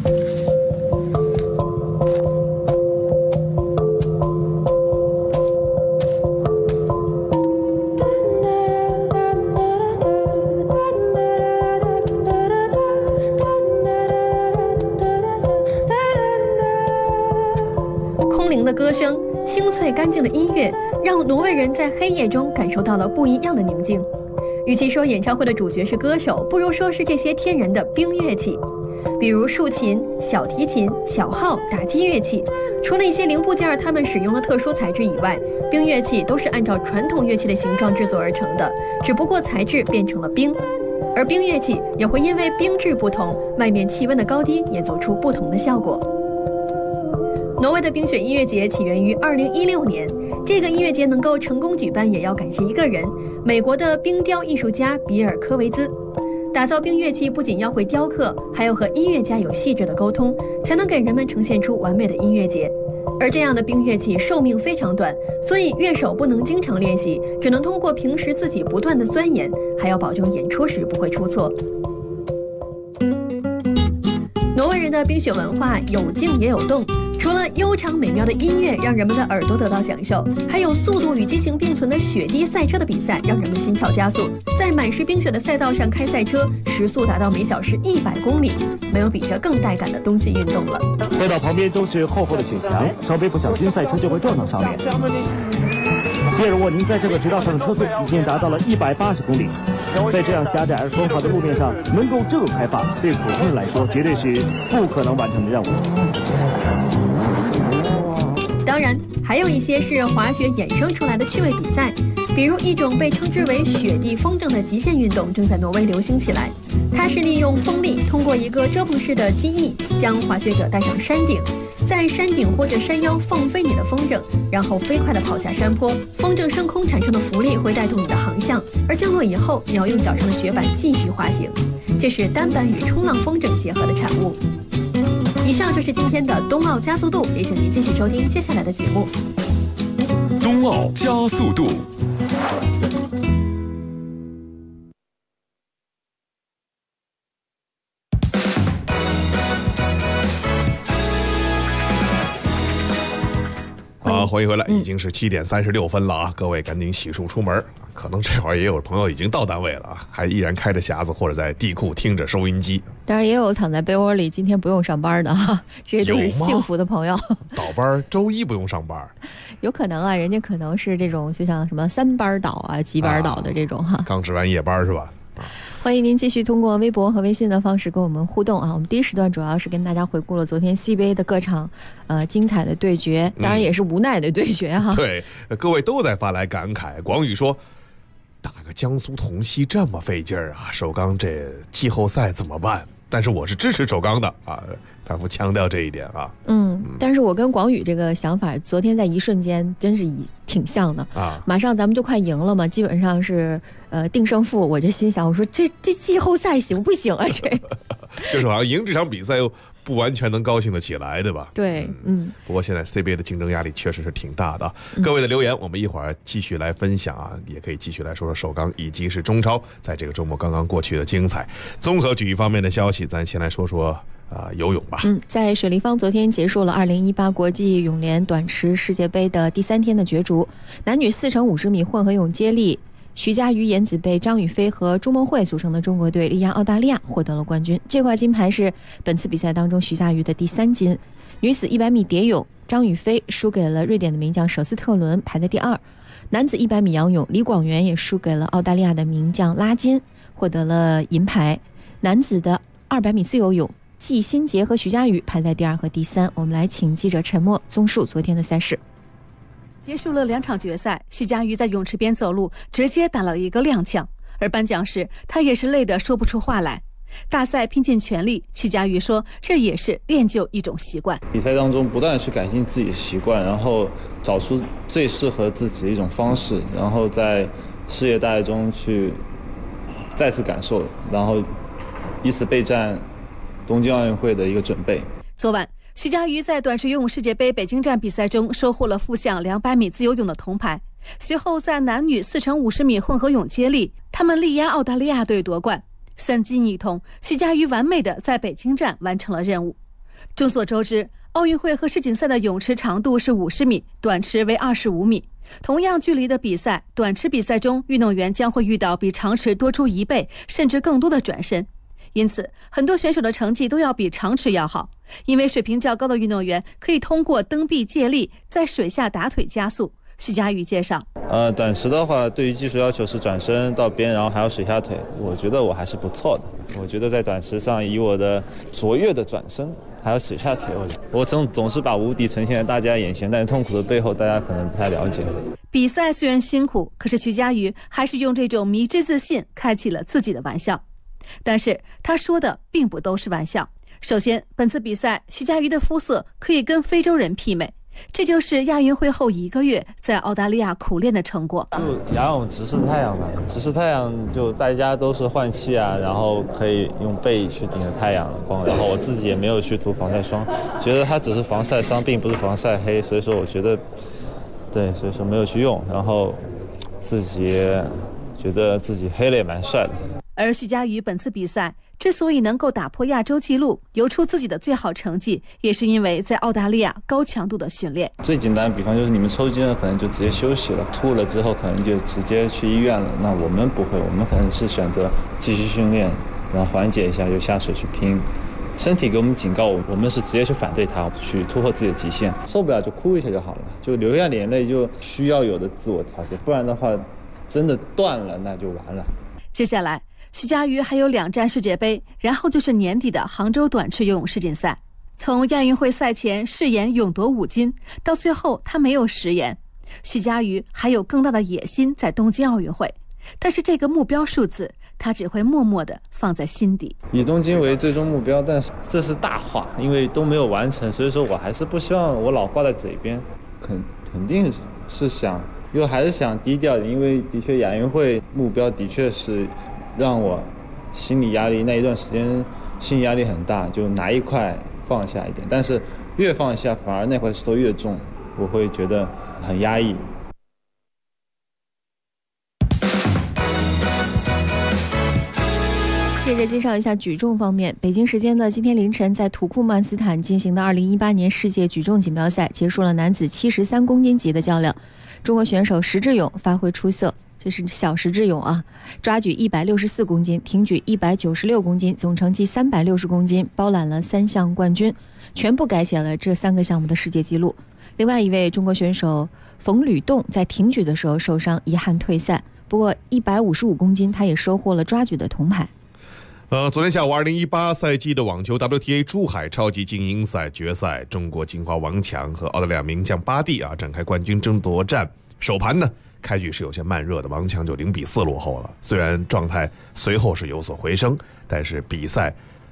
的歌声，清脆干净的音乐，让挪威人在黑夜中感受到了不一样的宁静。与其说演唱会的主角是歌手，不如说是这些天然的冰乐器，比如竖琴、小提琴、小号、打击乐器。除了一些零部件它们使用了特殊材质以外，冰乐器都是按照传统乐器的形状制作而成的，只不过材质变成了冰。而冰乐器也会因为冰质不同，外面气温的高低演奏出不同的效果。挪威的冰雪音乐节起源于2016年，这个音乐节能够成功举办，也要感谢一个人——美国的冰雕艺术家比尔·科维兹。 打造冰乐器不仅要会雕刻，还要和音乐家有细致的沟通，才能给人们呈现出完美的音乐节。而这样的冰乐器寿命非常短，所以乐手不能经常练习，只能通过平时自己不断的钻研，还要保证演出时不会出错。挪威人的冰雪文化有静也有动，除了悠长美妙的音乐让人们的耳朵得到享受，还有速度与激情并存的雪地赛车的比赛让人们心跳加速。在满是冰雪的赛道上开赛车，时速达到每小时100公里，没有比这更带感的冬季运动了。 赛道旁边都是厚厚的雪墙，稍微不小心赛车就会撞到上面。希尔沃宁在这个直道上的车速已经达到了180公里，在这样狭窄而风滑的路面上能够这么开放，对普通人来说绝对是不可能完成的任务。 当然，还有一些是滑雪衍生出来的趣味比赛，比如一种被称之为雪地风筝的极限运动正在挪威流行起来。它是利用风力通过一个遮棚式的机翼，将滑雪者带上山顶，在山顶或者山腰放飞你的风筝，然后飞快地跑下山坡。风筝升空产生的浮力会带动你的航向，而降落以后，你要用脚上的雪板继续滑行。这是单板与冲浪风筝结合的产物。以上就是今天的冬奥加速度，也请您继续收听接下来的节目。 冬奥加速度。 欢迎回来，已经是7点36分了啊！各位赶紧洗漱出门，可能这会儿也有朋友已经到单位了啊，还依然开着匣子或者在地库听着收音机。 当然也有躺在被窝里今天不用上班的哈，这些都是幸福的朋友。 倒班周一不用上班， 有可能啊，人家可能是这种就像什么3班倒啊、几班倒的这种哈。 刚值完夜班是吧？ 欢迎您继续通过微博和微信的方式跟我们互动啊！我们第一时段主要是跟大家回顾了昨天西杯的各场精彩的对决，当然也是无奈的对决哈。 对，各位都在发来感慨。广宇说，打个江苏铜溪这么费劲儿啊，首钢这季后赛怎么办？但是我是支持首钢的啊，反复强调这一点啊。 但是我跟广宇这个想法，昨天在一瞬间真是挺像的啊。马上咱们就快赢了嘛，基本上是定胜负。我就心想，我说这季后赛行不行啊？这就是好像赢这场比赛又不完全能高兴得起来，对吧？ 对， 不过现在 CBA 的竞争压力确实是挺大的。各位的留言，我们一会儿继续来分享啊，也可以继续来说说首钢以及是中超在这个周末刚刚过去的精彩。综合体育方面的消息，咱先来说说游泳吧。 在水立方昨天结束了2018国际泳联短池世界杯的第3天的角逐，男女4乘50米混合泳接力，徐嘉余、颜子贝、张雨霏和朱梦慧组成的中国队力压澳大利亚获得了冠军。这块金牌是本次比赛当中徐嘉余的第3金。女子100米蝶泳，张雨霏输给了瑞典的名将舍斯特伦，排在第2。男子100米仰泳，李广元也输给了澳大利亚的名将拉金，获得了银牌。男子的200米自由泳，季新杰和徐嘉余排在第2和第3。我们来请记者陈默综述昨天的赛事。 结束了2场决赛，徐嘉余在泳池边走路，直接打了一个踉跄。而颁奖时，他也是累得说不出话来。大赛拼尽全力，徐嘉余说，这也是练就一种习惯。 比赛当中不断地去改进自己的习惯，然后找出最适合自己的一种方式，然后在世界大赛中去再次感受，然后以此备战东京奥运会的一个准备。 昨晚，徐嘉余在短池游泳世界杯北京站比赛中收获了复项200米自由泳的铜牌，随后在男女4乘50米混合泳接力，他们力压澳大利亚队夺冠。3金1铜，徐嘉余完美的在北京站完成了任务。众所周知，奥运会和世锦赛的泳池长度是50米，短池为25米。同样距离的比赛，短池比赛中运动员将会遇到比长池多出1倍甚至更多的转身，因此很多选手的成绩都要比长池要好。因为水平较高的运动员可以通过蹬臂借力在水下打腿加速。徐嘉余介绍， 短池的话，对于技术要求是转身到边，然后还有水下腿，我觉得我还是不错的。我觉得在短池上，以我的卓越的转身还有水下腿，我总是把无敌呈现在大家眼前，但是痛苦的背后大家可能不太了解。 比赛虽然辛苦，可是徐嘉余还是用这种迷之自信开启了自己的玩笑。但是他说的并不都是玩笑。首先，本次比赛徐嘉余的肤色可以跟非洲人媲美， 这就是亚运会后1个月在澳大利亚苦练的成果。 就仰泳直视太阳吧，直视太阳就大家都是换气啊，然后可以用背去顶着太阳光，然后我自己也没有去涂防晒霜，觉得它只是防晒伤，并不是防晒黑，所以说我觉得，对，所以说没有去用，然后自己觉得自己黑了也蛮帅的。 而徐嘉余本次比赛之所以能够打破亚洲纪录，游出自己的最好成绩，也是因为在澳大利亚高强度的训练。 最简单的比方就是你们抽筋了，可能就直接休息了，吐了之后可能就直接去医院了。那我们不会，我们可能是选择继续训练，然后缓解一下就下水去拼。身体给我们警告，我们是直接去反对它，去突破自己的极限。受不了就哭一下就好了，就流下眼泪，就需要有的自我调节，不然的话真的断了那就完了。 接下来徐嘉余还有2站世界杯，然后就是年底的杭州短池游泳世锦赛。从亚运会赛前誓言勇夺5金，到最后他没有食言。徐嘉余还有更大的野心在东京奥运会，但是这个目标数字他只会默默地放在心底。 以东京为最终目标，但是这是大话，因为都没有完成，所以说我还是不希望我老挂在嘴边，肯定是想，又还是想低调的，因为的确亚运会目标的确是让我心理压力那一段时间心理压力很大，就拿一块放下一点，但是越放下反而那块石头越重，我会觉得很压抑。 接着介绍一下举重方面，北京时间的今天凌晨，在土库曼斯坦进行的2018年世界举重锦标赛结束了男子73公斤级的较量，中国选手石智勇发挥出色，这是小石智勇啊，抓举164公斤，挺举196公斤，总成绩360公斤，包揽了3项冠军，全部改写了这3个项目的世界纪录。另外一位中国选手冯吕栋在挺举的时候受伤，遗憾退赛，不过155公斤他也收获了抓举的铜牌。 昨天下午2018赛季的网球 WTA 珠海超级精英赛决赛，中国金花王强和澳大利亚名将巴蒂展开冠军争夺战。首盘呢，开局是有些慢热的，王强就0比4落后了。虽然状态随后是有所回升，但是比赛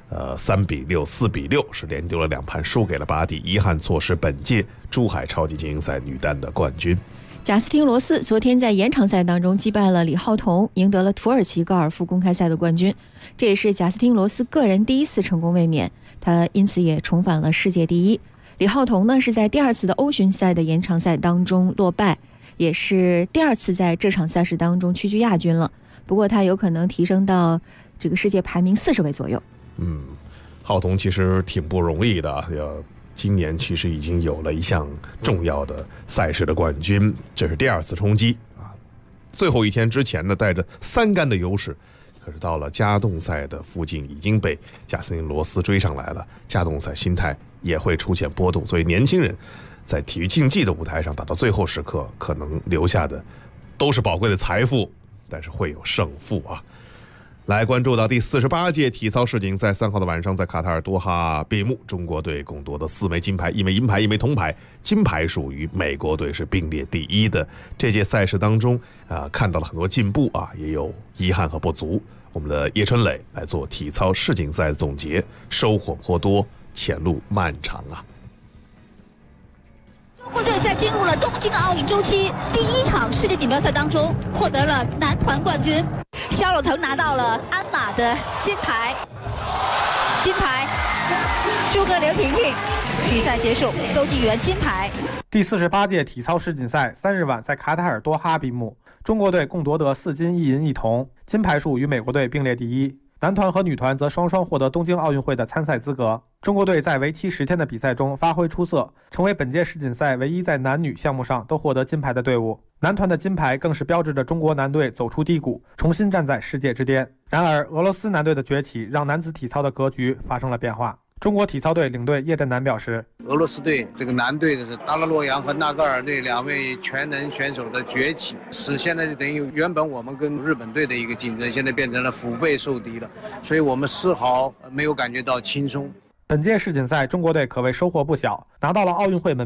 3比6、4比6是连丢了2盘，输给了巴蒂，遗憾错失本届珠海超级精英赛女单的冠军。 贾斯汀·罗斯昨天在延长赛当中击败了李浩彤，赢得了土耳其高尔夫公开赛的冠军，这也是贾斯汀·罗斯个人第1次成功卫冕，他因此也重返了世界第1。李浩彤呢是在第2次的欧巡赛的延长赛当中落败，也是第2次在这场赛事当中屈居亚军了，不过他有可能提升到这个世界排名40位左右。 浩彤其实挺不容易的，今年其实已经有了一项重要的赛事的冠军，这是第2次冲击啊。最后一天之前呢，带着3杆的优势，可是到了加动赛的附近，已经被贾斯汀·罗斯追上来了。加动赛心态也会出现波动，所以年轻人在体育竞技的舞台上打到最后时刻，可能留下的都是宝贵的财富，但是会有胜负啊。来关注到第48届体操世锦赛3号的晚上在卡塔尔多哈闭幕，中国队共夺得4枚金牌，1枚银牌，1枚铜牌，金牌数与美国队是并列第1的。这届赛事当中看到了很多进步啊，也有遗憾和不足。我们的叶春磊来做体操世锦赛的总结，收获颇多，前路漫长啊。 中国队在进入了东京奥运周期第1场世界锦标赛当中获得了男团冠军，肖若腾拿到了鞍马的金牌，诸葛刘婷婷比赛结束，邹继元金牌。 第48届体操世锦赛3日晚在卡塔尔多哈闭幕，中国队共夺得4金1银1铜，金牌数与美国队并列第1。男团和女团则双双获得东京奥运会的参赛资格。中国队在为期10天的比赛中发挥出色，成为本届世锦赛唯一在男女项目上都获得金牌的队伍。男团的金牌更是标志着中国男队走出低谷，重新站在世界之巅。然而，俄罗斯男队的崛起让男子体操的格局发生了变化。中国体操队领队叶振南表示， 俄罗斯队这个男队的是达拉洛扬和纳格尔队2位全能选手的崛起，使现在等于原本我们跟日本队的一个竞争，现在变成了腹背受敌了，所以我们丝毫没有感觉到轻松。 本届世锦赛中国队可谓收获不小，拿到了奥运会门票，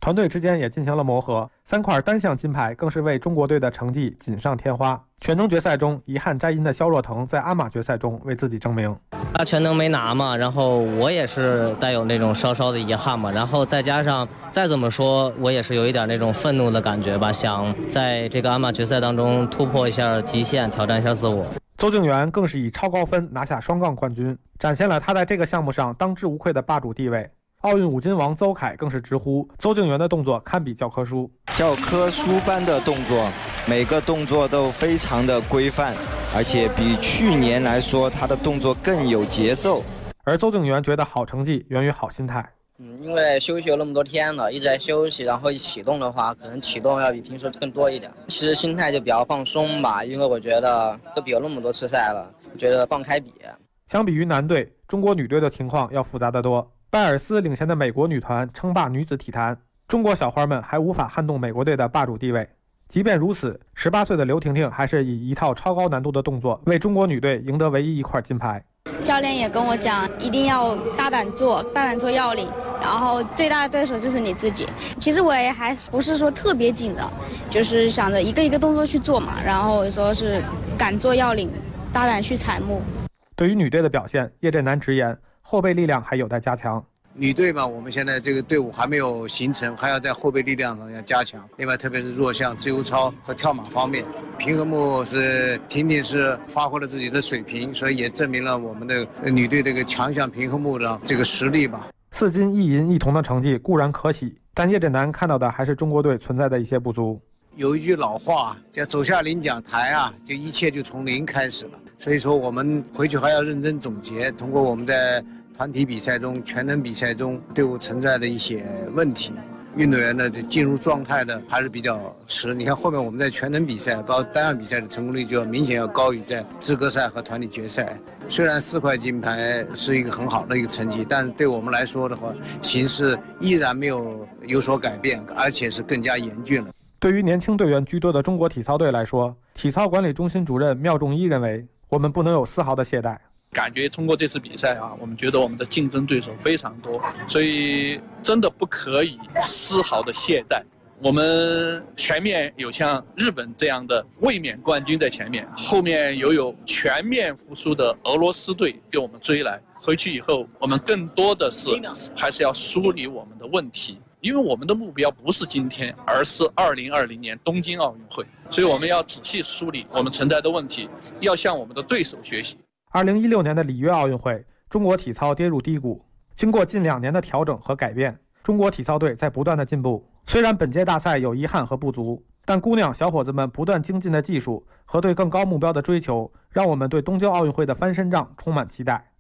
团队之间也进行了磨合，3块单项金牌更是为中国队的成绩锦上添花。全能决赛中遗憾摘银的肖若腾在鞍马决赛中为自己证明。 他全能没拿嘛，然后我也是带有那种稍稍的遗憾嘛，然后再加上再怎么说，我也是有一点那种愤怒的感觉吧，想在这个鞍马决赛当中突破一下极限，挑战一下自我。 邹敬园更是以超高分拿下双杠冠军，展现了他在这个项目上当之无愧的霸主地位。奥运5金王邹凯更是直呼邹敬园的动作堪比教科书， 教科书般的动作，每个动作都非常的规范，而且比去年来说，他的动作更有节奏。 而邹敬园觉得好成绩源于好心态。 因为休息了那么多天了，一直在休息，然后一启动的话，可能启动要比平时更多一点。其实心态就比较放松吧，因为我觉得都比了那么多次赛了，我觉得放开比。 相比于男队，中国女队的情况要复杂得多。拜尔斯领衔的美国女团称霸女子体坛，中国小花们还无法撼动美国队的霸主地位。即便如此，18岁的刘婷婷还是以一套超高难度的动作为中国女队赢得唯一一块金牌。 教练也跟我讲，一定要大胆做要领，然后最大的对手就是你自己。其实我也还不是说特别紧的，就是想着一个一个动作去做嘛，然后说是敢做要领，大胆去采木。 对于女队的表现，叶振南直言，后备力量还有待加强。 女队嘛，我们现在这个队伍还没有形成，还要在后备力量上要加强。另外，特别是弱项自由操和跳马方面，平衡木是婷婷是发挥了自己的水平，所以也证明了我们的女队这个强项平衡木的这个实力吧。 4金1银1铜的成绩固然可喜，但叶振南看到的还是中国队存在的一些不足。 有一句老话叫走下领奖台啊，就一切就从零开始了。所以说我们回去还要认真总结，通过我们在团体比赛中、全能比赛中队伍存在的一些问题，运动员呢进入状态的还是比较迟。你看后面我们在全能比赛包括单项比赛的成功率就要明显要高于在资格赛和团体决赛。虽然4块金牌是一个很好的一个成绩，但是对我们来说的话，形势依然没有所改变，而且是更加严峻了。 对于年轻队员居多的中国体操队来说，体操管理中心主任廖仲一认为，我们不能有丝毫的懈怠。 感觉通过这次比赛啊，我们觉得我们的竞争对手非常多，所以真的不可以丝毫的懈怠。我们前面有像日本这样的卫冕冠军在前面，后面有全面复苏的俄罗斯队给我们追来。回去以后，我们更多的是还是要梳理我们的问题，因为我们的目标不是今天，而是2020年东京奥运会，所以我们要仔细梳理我们存在的问题，要向我们的对手学习。 2016年的里约奥运会，中国体操跌入低谷。经过近2年的调整和改变，中国体操队在不断的进步。虽然本届大赛有遗憾和不足，但姑娘小伙子们不断精进的技术和对更高目标的追求，让我们对东京奥运会的翻身仗充满期待。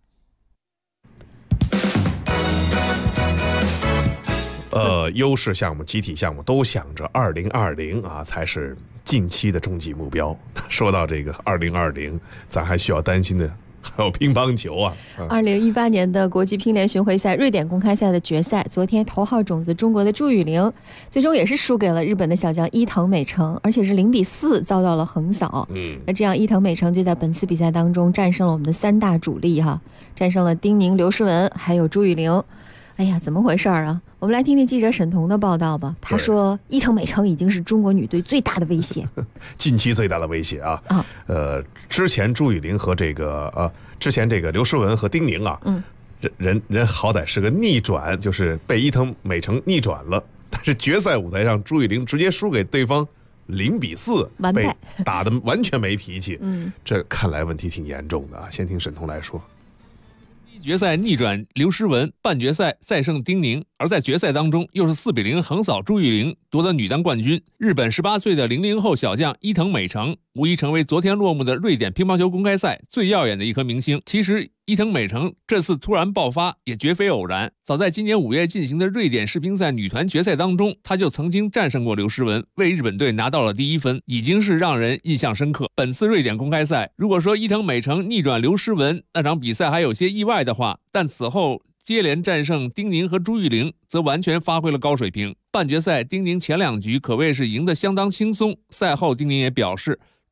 优势项目、集体项目都想着2020啊才是近期的终极目标。说到这个2020，咱还需要担心的还有乒乓球啊。 2018年的国际乒联巡回赛瑞典公开赛的决赛，昨天头号种子中国的朱雨玲最终也是输给了日本的小将伊藤美诚，而且是0比4遭到了横扫。那这样伊藤美诚就在本次比赛当中战胜了我们的3大主力哈，战胜了丁宁、刘诗雯还有朱雨玲。哎呀，怎么回事啊？我们来听听记者沈彤的报道吧。他说，伊藤美诚已经是中国女队最大的威胁， 近期最大的威胁啊。之前朱雨玲和之前这个刘诗雯和丁宁啊，人好歹是个逆转，就是被伊藤美诚逆转了。但是决赛舞台上，朱雨玲直接输给对方0比4，被打得完全没脾气。这看来问题挺严重的啊。先听沈彤来说。 决赛逆转刘诗雯，半决赛赛胜丁宁，而在决赛当中又是4比0横扫朱雨玲，夺得女单冠军。日本18岁的00后小将伊藤美诚无疑成为昨天落幕的瑞典乒乓球公开赛最耀眼的一颗明星。其实伊藤美诚这次突然爆发也绝非偶然，早在今年5月进行的瑞典世乒赛女团决赛当中，她就曾经战胜过刘诗雯，为日本队拿到了第1分，已经是让人印象深刻。本次瑞典公开赛，如果说伊藤美诚逆转刘诗雯那场比赛还有些意外的话，但此后接连战胜丁宁和朱雨玲，则完全发挥了高水平。半决赛丁宁前2局可谓是赢得相当轻松，赛后丁宁也表示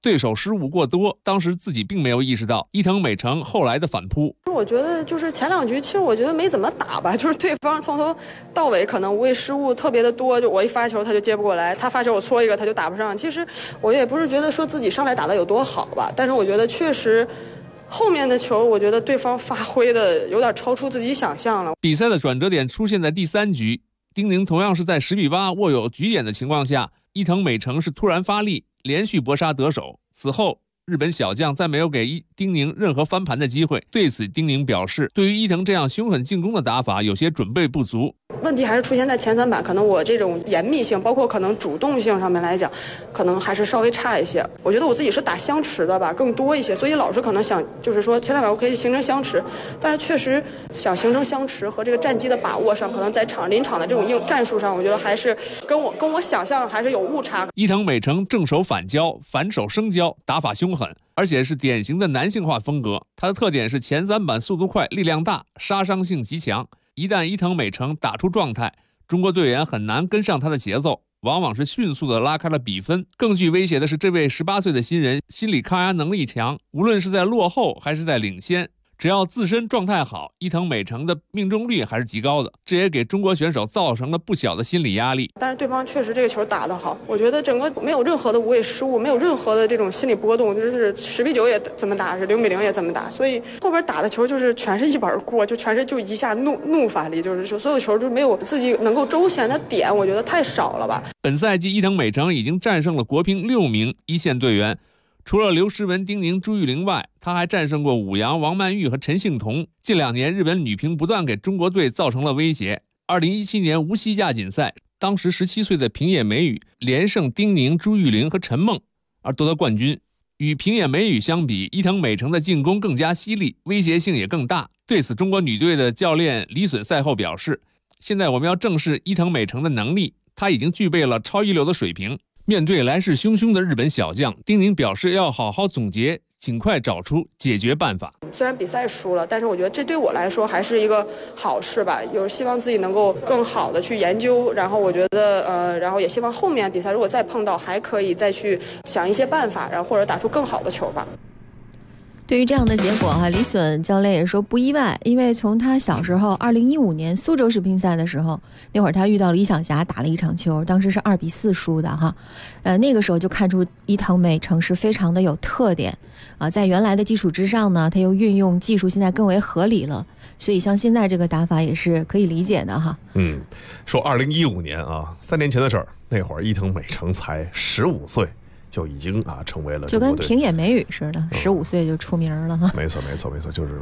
对手失误过多，当时自己并没有意识到伊藤美诚后来的反扑。 我觉得就是前2局，其实我觉得没怎么打吧，就是对方从头到尾可能无谓失误特别的多，就我一发球他就接不过来，他发球我搓一个他就打不上。其实我也不是觉得说自己上来打得有多好吧，但是我觉得确实后面的球，我觉得对方发挥的有点超出自己想象了。 比赛的转折点出现在第3局，丁宁同样是在10比8握有局点的情况下，伊藤美诚是突然发力，连续搏杀得手。此后日本小将再没有给丁宁任何翻盘的机会。对此，丁宁表示，对于伊藤这样凶狠进攻的打法有些准备不足。 问题还是出现在前3板，可能我这种严密性，包括可能主动性上面来讲，可能还是稍微差一些。我觉得我自己是打相持的吧，更多一些，所以老师可能想就是说前3板我可以形成相持，但是确实想形成相持和这个战机的把握上，可能在临场的这种战术上，我觉得还是跟我想象还是有误差。 伊藤美诚正手反交，反手升交，打法凶狠，而且是典型的男性化风格。他的特点是前3板速度快，力量大，杀伤性极强。一旦伊藤美诚打出状态，中国队员很难跟上他的节奏，往往是迅速地拉开了比分。更具威胁的是，这位18岁的新人心理抗压能力强，无论是在落后还是在领先，只要自身状态好，伊藤美诚的命中率还是极高的，这也给中国选手造成了不小的心理压力。 但是对方确实这个球打得好，我觉得整个没有任何的无谓失误，没有任何的这种心理波动，就是10比9也怎么打，是0比0也怎么打，所以后边打的球就是全是一板过，就全是就一下怒发力，就是说所有球就没有自己能够周旋的点，我觉得太少了吧。 本赛季伊藤美诚已经战胜了国乒6名一线队员。除了刘诗雯、丁宁、朱玉玲外，他还战胜过武阳、王曼玉和陈幸同。近2年，日本女乒不断给中国队造成了威胁。2017年无锡亚锦赛，当时17岁的平野美宇连胜丁宁、朱玉玲和陈梦，而夺得冠军。与平野美宇相比，伊藤美诚的进攻更加犀利，威胁性也更大。对此，中国女队的教练李隼赛后表示：“现在我们要正视伊藤美诚的能力，她已经具备了超一流的水平。”面对来势汹汹的日本小将，丁宁表示要好好总结，尽快找出解决办法。 虽然比赛输了，但是我觉得这对我来说还是一个好事吧，有希望自己能够更好的去研究，然后我觉得然后也希望后面比赛如果再碰到，还可以再去想一些办法，然后或者打出更好的球吧。 对于这样的结果李隼教练也说不意外，因为从他小时候2015年苏州世乒赛的时候，那会儿他遇到李晓霞打了一场球，当时是2比4输的那个时候就看出伊藤美诚是非常的有特点在原来的基础之上呢，他又运用技术现在更为合理了，所以像现在这个打法也是可以理解的说2015年3年前的事儿，那会儿伊藤美诚才15岁。就已经成为了就跟平野美宇似的，15岁就出名了没错，就是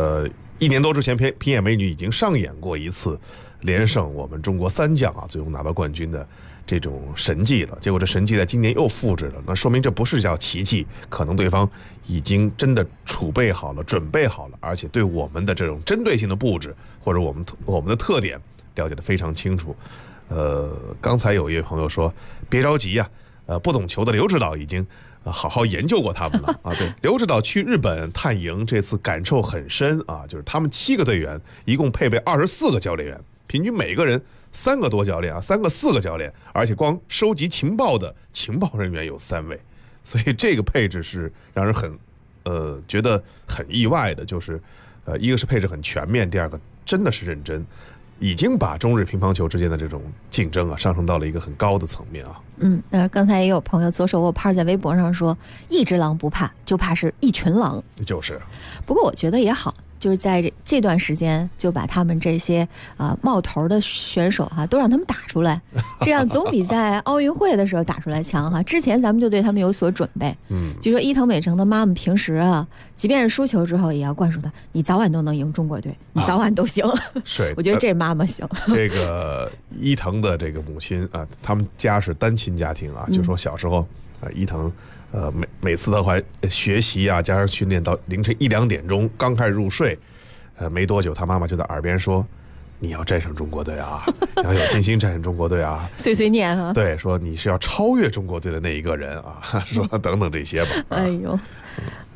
1年多之前，平野美宇已经上演过一次连胜我们中国3将最终拿到冠军的这种神迹了。结果这神迹在今年又复制了，那说明这不是叫奇迹，可能对方已经真的储备好了、准备好了，而且对我们的这种针对性的布置或者我们的特点了解得非常清楚。刚才有一位朋友说，别着急不懂球的刘指导已经好好研究过他们了对，刘指导去日本探营，这次感受很深就是他们7个队员一共配备24个教练员，平均每个人3个多教练3个4个教练，而且光收集情报的情报人员有3位，所以这个配置是让人很觉得很意外的，就是一个是配置很全面，第二个真的是认真。已经把中日乒乓球之间的这种竞争上升到了一个很高的层面那刚才也有朋友左手握拍在微博上说，一只狼不怕，就怕是一群狼。 就是不过我觉得也好，就是在这段时间就把他们这些冒头的选手都让他们打出来，这样总比在奥运会的时候打出来强之前咱们就对他们有所准备就说伊藤美诚的妈妈平时即便是输球之后也要灌输他，你早晚都能赢中国队，你早晚都行是我觉得这妈妈行这个伊藤的这个母亲他们家是单亲家庭就说小时候伊藤每次的话学习加上训练到凌晨1、2点钟刚开始入睡没多久他妈妈就在耳边说，你要战胜中国队你要有信心战胜中国队碎碎念对，说你是要超越中国队的那一个人说等等这些吧哎呦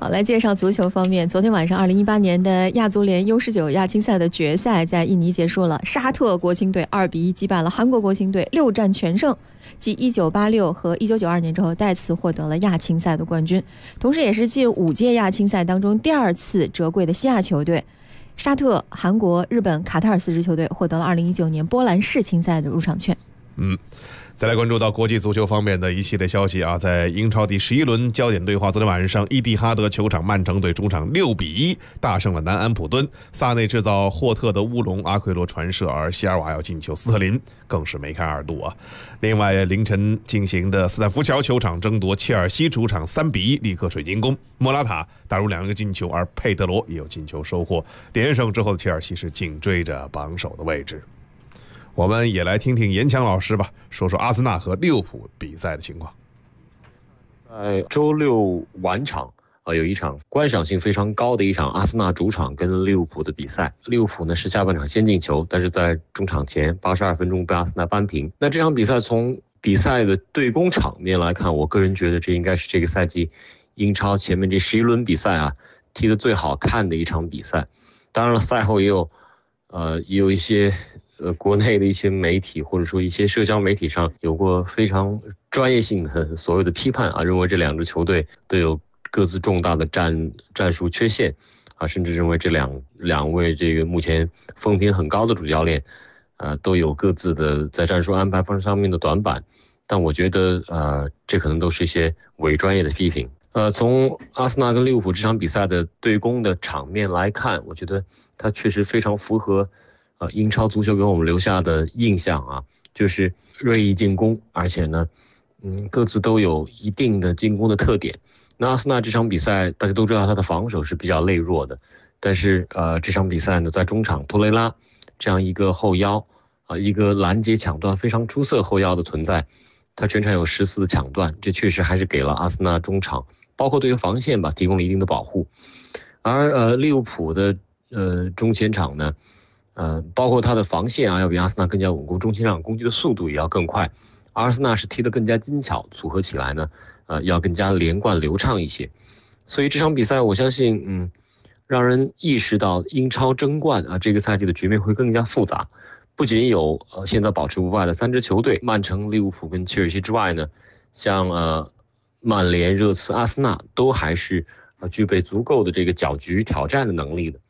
好，来介绍足球方面。昨天晚上2018年的亚足联 U19 亚青赛的决赛在印尼结束了，沙特国青队2-1击败了韩国国青队，6战全胜，继1986和1992年之后再次获得了亚青赛的冠军，同时也是近5届亚青赛当中第2次折桂的西亚球队。沙特、韩国、日本、卡塔尔4支球队获得了2019年波兰世青赛的入场券。 再来关注到国际足球方面的一系列消息啊，在英超第11轮焦点对话，昨天晚上伊蒂哈德球场曼城队主场6-1大胜了南安普敦，萨内制造霍特的乌龙，阿奎罗传射，而席尔瓦要进球，斯特林更是梅开2度啊。另外凌晨进行的斯坦福桥球场争夺切尔西主场3-1力克水晶宫，莫拉塔打入2个进球，而佩德罗也有进球收获，连胜之后的切尔西是紧追着榜首的位置。我们也来听听严强老师吧，说说阿森纳和利物浦比赛的情况。 在周六晚场有一场观赏性非常高的一场阿森纳主场跟利物浦的比赛。利物浦呢是下半场先进球，但是在中场前82分钟被阿森纳扳平。那这场比赛从比赛的对攻场面来看，我个人觉得这应该是这个赛季英超前面这11轮比赛踢得最好看的一场比赛。当然了，赛后也有一些国内的一些媒体或者说一些社交媒体上有过非常专业性的所谓的批判认为这2支球队都有各自重大的战术缺陷甚至认为这两位这个目前风评很高的主教练都有各自的在战术安排方面的短板。但我觉得这可能都是一些伪专业的批评。从阿森纳跟利物浦这场比赛的对攻的场面来看，我觉得它确实非常符合英超足球给我们留下的印象就是锐意进攻，而且呢各自都有一定的进攻的特点。那阿森纳这场比赛大家都知道他的防守是比较羸弱的，但是这场比赛呢，在中场托雷拉这样一个后腰一个拦截抢断非常出色后腰的存在，他全场有10次的抢断，这确实还是给了阿森纳中场包括对于防线提供了一定的保护。而利物浦的中前场呢包括他的防线要比阿森纳更加稳固，中前场攻击的速度也要更快。阿森纳是踢得更加精巧，组合起来呢要更加连贯流畅一些。所以这场比赛我相信让人意识到英超争冠这个赛季的局面会更加复杂。不仅有现在保持不败的3支球队曼城、利物浦跟切尔西之外呢，像曼联、热刺、阿森纳都还是具备足够的这个搅局挑战的能力的。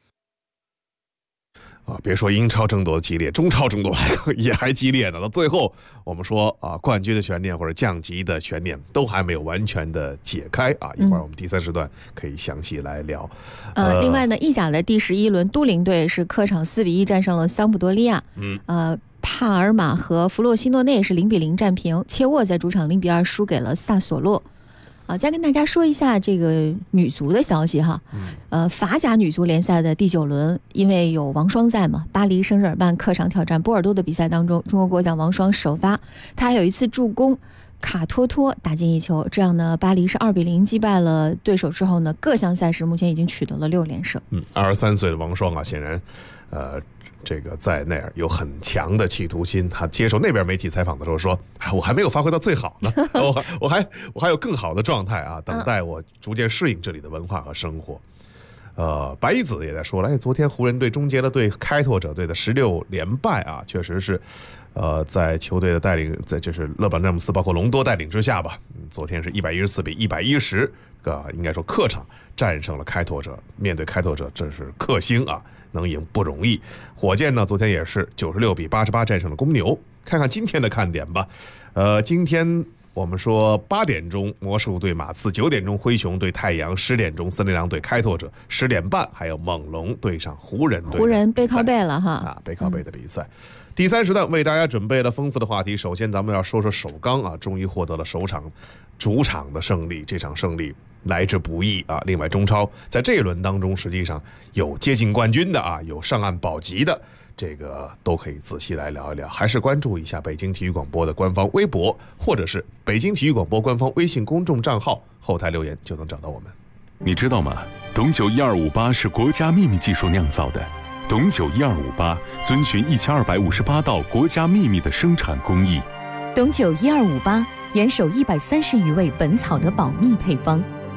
别说英超争夺激烈，中超争夺也还激烈呢。到最后我们说冠军的悬念或者降级的悬念都还没有完全的解开一会儿我们第3时段可以详细来聊。 另外呢，意甲的第11轮都灵队是客场4-1战胜了桑普多利亚。帕尔马和弗洛西诺内是0-0战平，切沃在主场0-2输给了萨索洛。再跟大家说一下这个女足的消息法甲女足联赛的第9轮，因为有王霜在嘛，巴黎圣日耳曼客场挑战波尔多的比赛当中，中国国脚王霜首发，她还有一次助攻，卡托托打进1球，这样呢，巴黎是2-0击败了对手之后呢，各项赛事目前已经取得了6连胜。 23岁的王霜显然这个在那儿有很强的企图心。他接受那边媒体采访的时候说：“我还没有发挥到最好呢，我还有更好的状态等待我逐渐适应这里的文化和生活。”白衣子也在说了，昨天湖人队终结了对开拓者队的16连败确实是在球队的带领，在就是勒布朗詹姆斯包括隆多带领之下吧，昨天是114-110，应该说客场战胜了开拓者。面对开拓者，这是克星能赢不容易。火箭呢，昨天也是96-88战胜了公牛。看看今天的看点吧。今天我们说8点钟魔术对马刺，9点钟灰熊对太阳，10点钟森林狼对开拓者，10点半还有猛龙对上湖人队。 湖人背靠背了背靠背的比赛。第3时段为大家准备了丰富的话题。首先咱们要说说首钢终于获得了首场主场的胜利，这场胜利来之不易另外中超在这一轮当中实际上有接近冠军的有上岸保级的，这个都可以仔细来聊一聊。还是关注一下北京体育广播的官方微博，或者是北京体育广播官方微信公众账号，后台留言就能找到我们。 你知道吗？董酒1258是国家秘密技术酿造的。董酒1258遵循1258道国家秘密的生产工艺。 董酒1258严守130余味本草的保密配方，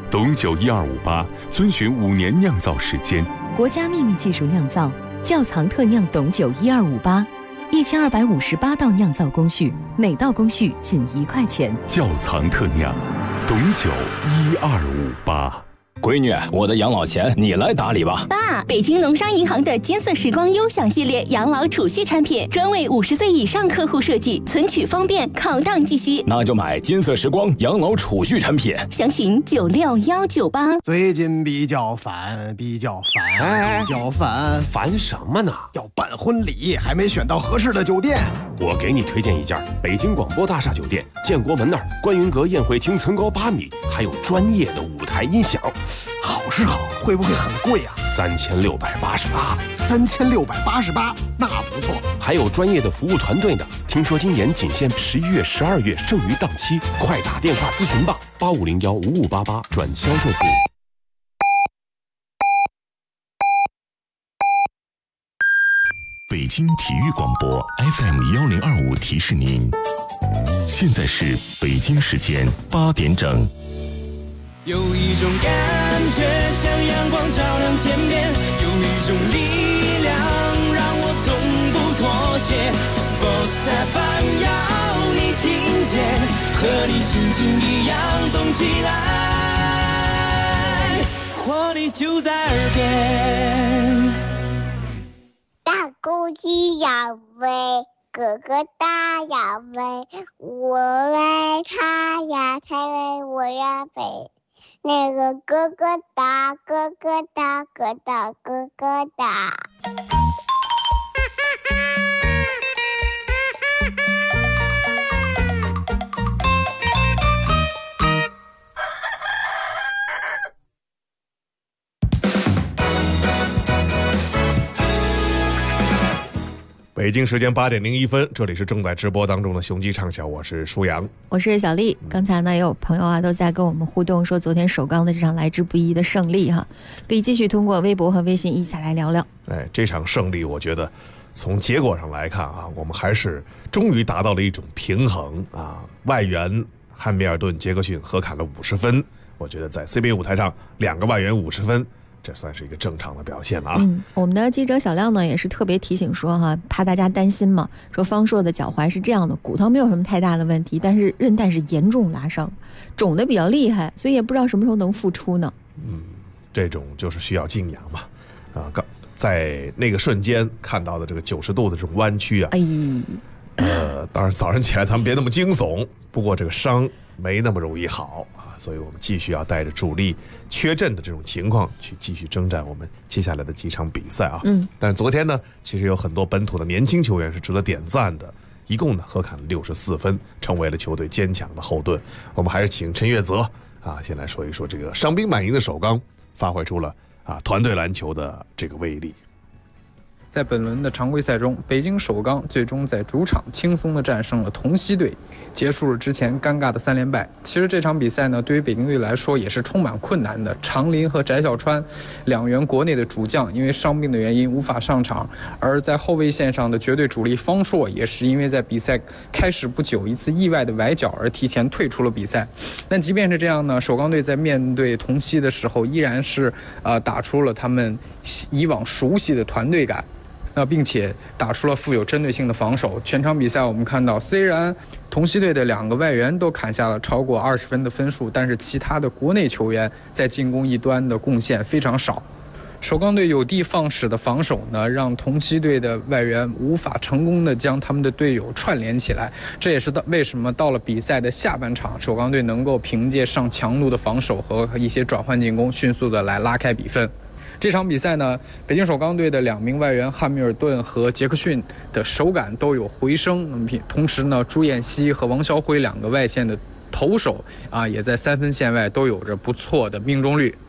董酒1258，遵循5年酿造时间。 国家秘密技术酿造，窖藏特酿董酒1258，1258道酿造工序，每道工序仅1块钱。 窖藏特酿，董酒1258。 闺女，我的养老钱你来打理吧。 爸，北京农商银行的金色时光优享系列养老储蓄产品，专为50岁以上客户设计，存取方便，抗宕计息。 那就买金色时光养老储蓄产品， 详询96198。 最近比较烦， 烦什么呢？ 要办婚礼，还没选到合适的酒店。 我给你推荐一家北京广播大厦酒店，建国门那儿观云阁宴会厅层高8米，还有专业的舞台音响。 好是好，会不会很贵啊 ？3688。 3688，那不错。 还有专业的服务团队呢。听说今年仅限11月、12月剩余档期，快打电话咨询吧，85015588转销售部。 北京体育广播 FM1025提示您，现在是北京时间8点整。 有一种感觉像阳光照亮天边，有一种力量让我从不妥协。Sports FM 要你听见，和你心情一样动起来，活力就在耳边。 大公鸡要飞，哥哥大要飞，我爱他呀，他爱我呀飞。那个哥哥大，哥哥大，哥大哥哥大。 北京时间8点01分，这里是正在直播当中的雄鸡畅晓，我是舒阳， 我是小丽。刚才呢，也有朋友啊都在跟我们互动，说昨天首钢的这场来之不易的胜利哈，可以继续通过微博和微信一起来聊聊。 这场胜利，我觉得从结果上来看啊，我们还是终于达到了一种平衡啊。外援汉密尔顿、杰克逊合砍了50分，我觉得在 CBA 舞台上2个外援50分。这算是一个正常的表现了啊。 我们的记者小亮呢也是特别提醒说哈，怕大家担心嘛，说方硕的脚踝是这样的，骨头没有什么太大的问题，但是韧带是严重拉伤，肿得比较厉害，所以也不知道什么时候能复出呢。 这种就是需要静养嘛。在那个瞬间看到的这个90度的这种弯曲啊，当然早上起来咱们别那么惊悚，不过这个伤没那么容易好啊，所以我们继续要带着主力缺阵的这种情况去继续征战我们接下来的几场比赛啊。但是昨天呢，其实有很多本土的年轻球员是值得点赞的，一共呢合砍64分，成为了球队坚强的后盾。我们还是请陈月泽啊，先来说一说这个伤兵满营的首钢发挥出了团队篮球的这个威力。 在本轮的常规赛中，北京首钢最终在主场轻松地战胜了同曦队，结束了之前尴尬的3连败。其实这场比赛呢，对于北京队来说也是充满困难的。常林和翟小川2员国内的主将因为伤病的原因无法上场，而在后卫线上的绝对主力方硕也是因为在比赛开始不久一次意外的崴脚而提前退出了比赛。但即便是这样呢，首钢队在面对同曦的时候依然是打出了他们以往熟悉的团队感。并且打出了富有针对性的防守。全场比赛我们看到，虽然同曦队的2个外援都砍下了超过20分的分数，但是其他的国内球员在进攻一端的贡献非常少。首钢队有的放矢的防守呢，让同曦队的外援无法成功的将他们的队友串联起来。这也是为什么到了比赛的下半场，首钢队能够凭借上强度的防守和一些转换进攻，迅速的来拉开比分。这场比赛呢，北京首钢队的2名外援汉密尔顿和杰克逊的手感都有回升，同时呢，朱彦西和王晓辉2个外线的投手也在3分线外都有着不错的命中率。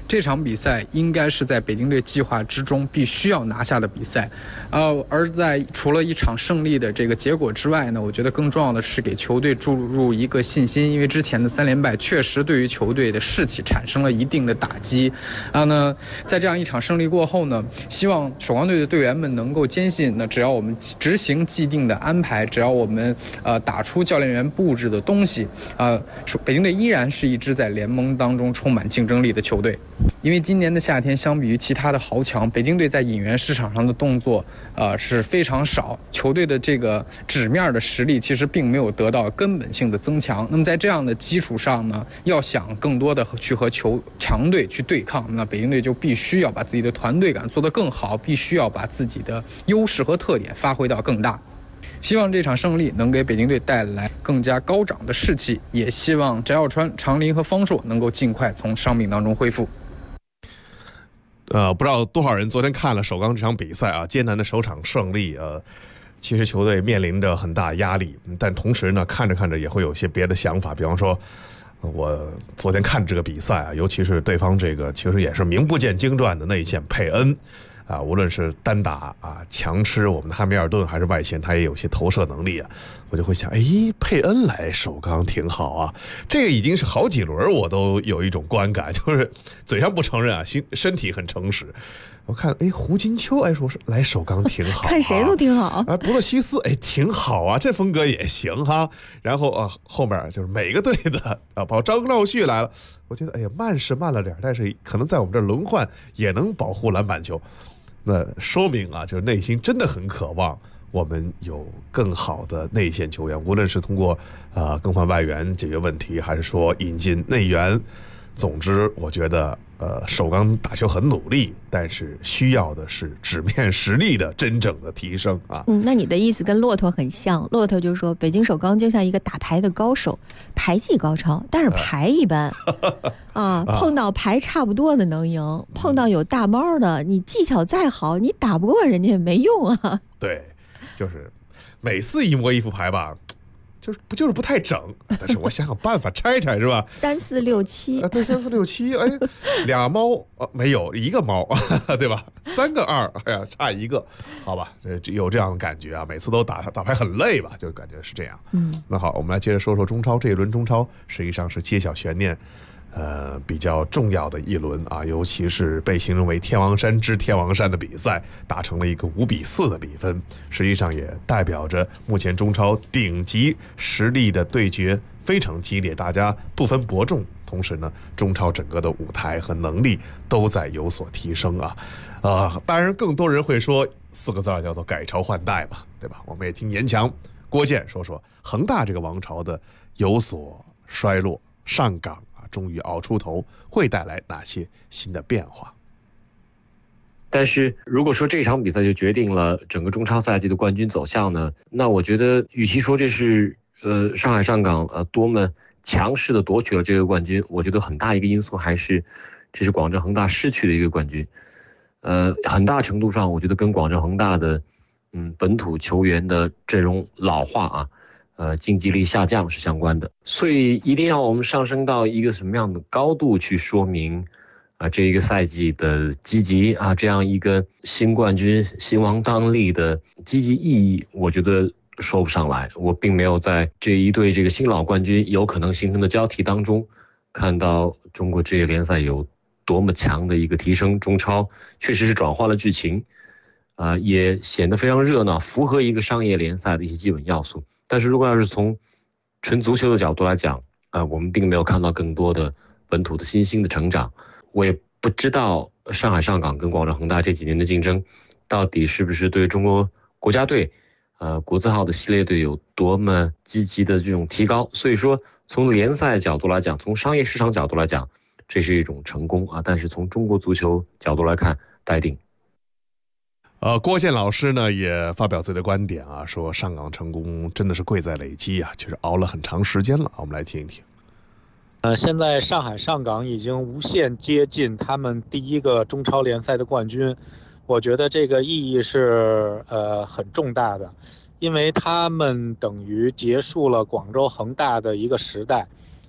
这场比赛应该是在北京队计划之中必须要拿下的比赛，而在除了一场胜利的这个结果之外呢，我觉得更重要的是给球队注入一个信心，因为之前的3连败确实对于球队的士气产生了一定的打击。然后呢，在这样一场胜利过后呢，希望首钢队的队员们能够坚信，那只要我们执行既定的安排，只要我们打出教练员布置的东西，北京队依然是一支在联盟当中充满竞争力的球队。因为今年的夏天相比于其他的豪强，北京队在引援市场上的动作是非常少，球队的这个纸面的实力其实并没有得到根本性的增强。那么在这样的基础上呢，要想更多的去和强队去对抗，那北京队就必须要把自己的团队感做得更好，必须要把自己的优势和特点发挥到更大。希望这场胜利能给北京队带来更加高涨的士气，也希望翟耀川、常林和方硕能够尽快从伤病当中恢复。 不知道多少人昨天看了首钢这场比赛啊，艰难的首场胜利，其实球队面临着很大压力，但同时呢，看着看着也会有些别的想法，比方说，我昨天看这个比赛啊，尤其是对方这个其实也是名不见经传的内线佩恩。无论是单打强吃我们的汉密尔顿，还是外线，他也有些投射能力啊。我就会想，佩恩来首钢挺好啊。这个已经是好几轮我都有一种观感，就是嘴上不承认啊，身体很诚实。我看胡金秋说是来首钢挺好， 看谁都挺好博洛西斯挺好啊，这风格也行哈。然后后面就是每个队的包括张兆旭来了，我觉得慢是慢了点，但是可能在我们这轮换也能保护篮板球。那说明就是内心真的很渴望我们有更好的内线球员，无论是通过更换外援解决问题，还是说引进内援。总之我觉得首钢打球很努力，但是需要的是纸面实力的真正的提升啊。 那你的意思跟骆驼很像，骆驼就说北京首钢就像一个打牌的高手，牌技高超，但是牌一般碰到牌差不多的能赢，碰到有大猫的，你技巧再好，你打不过人家也没用啊。 对，就是每次一摸一副牌吧，就是不太整，但是我想想办法拆是吧 ？3、4、6、7， 对，3、4、6、7，俩猫没有一个猫，对吧？3个2，差一个，好吧，有这样的感觉啊。每次都打牌很累吧，就感觉是这样。那好，我们来接着说说中超。这一轮中超实际上是揭晓悬念比较重要的一轮啊，尤其是被形容为天王山之天王山的比赛，打成了一个5-4的比分，实际上也代表着目前中超顶级实力的对决非常激烈，大家不分伯仲，同时呢，中超整个的舞台和能力都在有所提升啊。当然更多人会说4个字叫做改朝换代嘛，对吧？我们也听严强、郭健说说恒大这个王朝的有所衰落，上港终于熬出头，会带来哪些新的变化？ 但是如果说这场比赛就决定了整个中超赛季的冠军走向呢，那我觉得与其说这是上海上港多么强势的夺取了这个冠军，我觉得很大一个因素还是这是广州恒大失去的一个冠军。很大程度上我觉得跟广州恒大的本土球员的阵容老化竞技力下降是相关的，所以一定要我们上升到一个什么样的高度去说明这一个赛季的积极这样一个新冠军兴亡当立的积极意义，我觉得说不上来。我并没有在这一对这个新老冠军有可能形成的交替当中看到中国职业联赛有多么强的一个提升。中超确实是转换了剧情也显得非常热闹，符合一个商业联赛的一些基本要素。但是如果要是从纯足球的角度来讲我们并没有看到更多的本土的新兴的成长。我也不知道上海上港跟广州恒大这几年的竞争到底是不是对中国国家队国字号的系列队有多么积极的这种提高。所以说从联赛角度来讲，从商业市场角度来讲，这是一种成功但是从中国足球角度来看，待定。 郭健老师呢也发表自己的观点说上港成功真的是贵在累积确实熬了很长时间了。我们来听一听。 现在上海上港已经无限接近他们第一个中超联赛的冠军，我觉得这个意义是很重大的，因为他们等于结束了广州恒大的一个时代。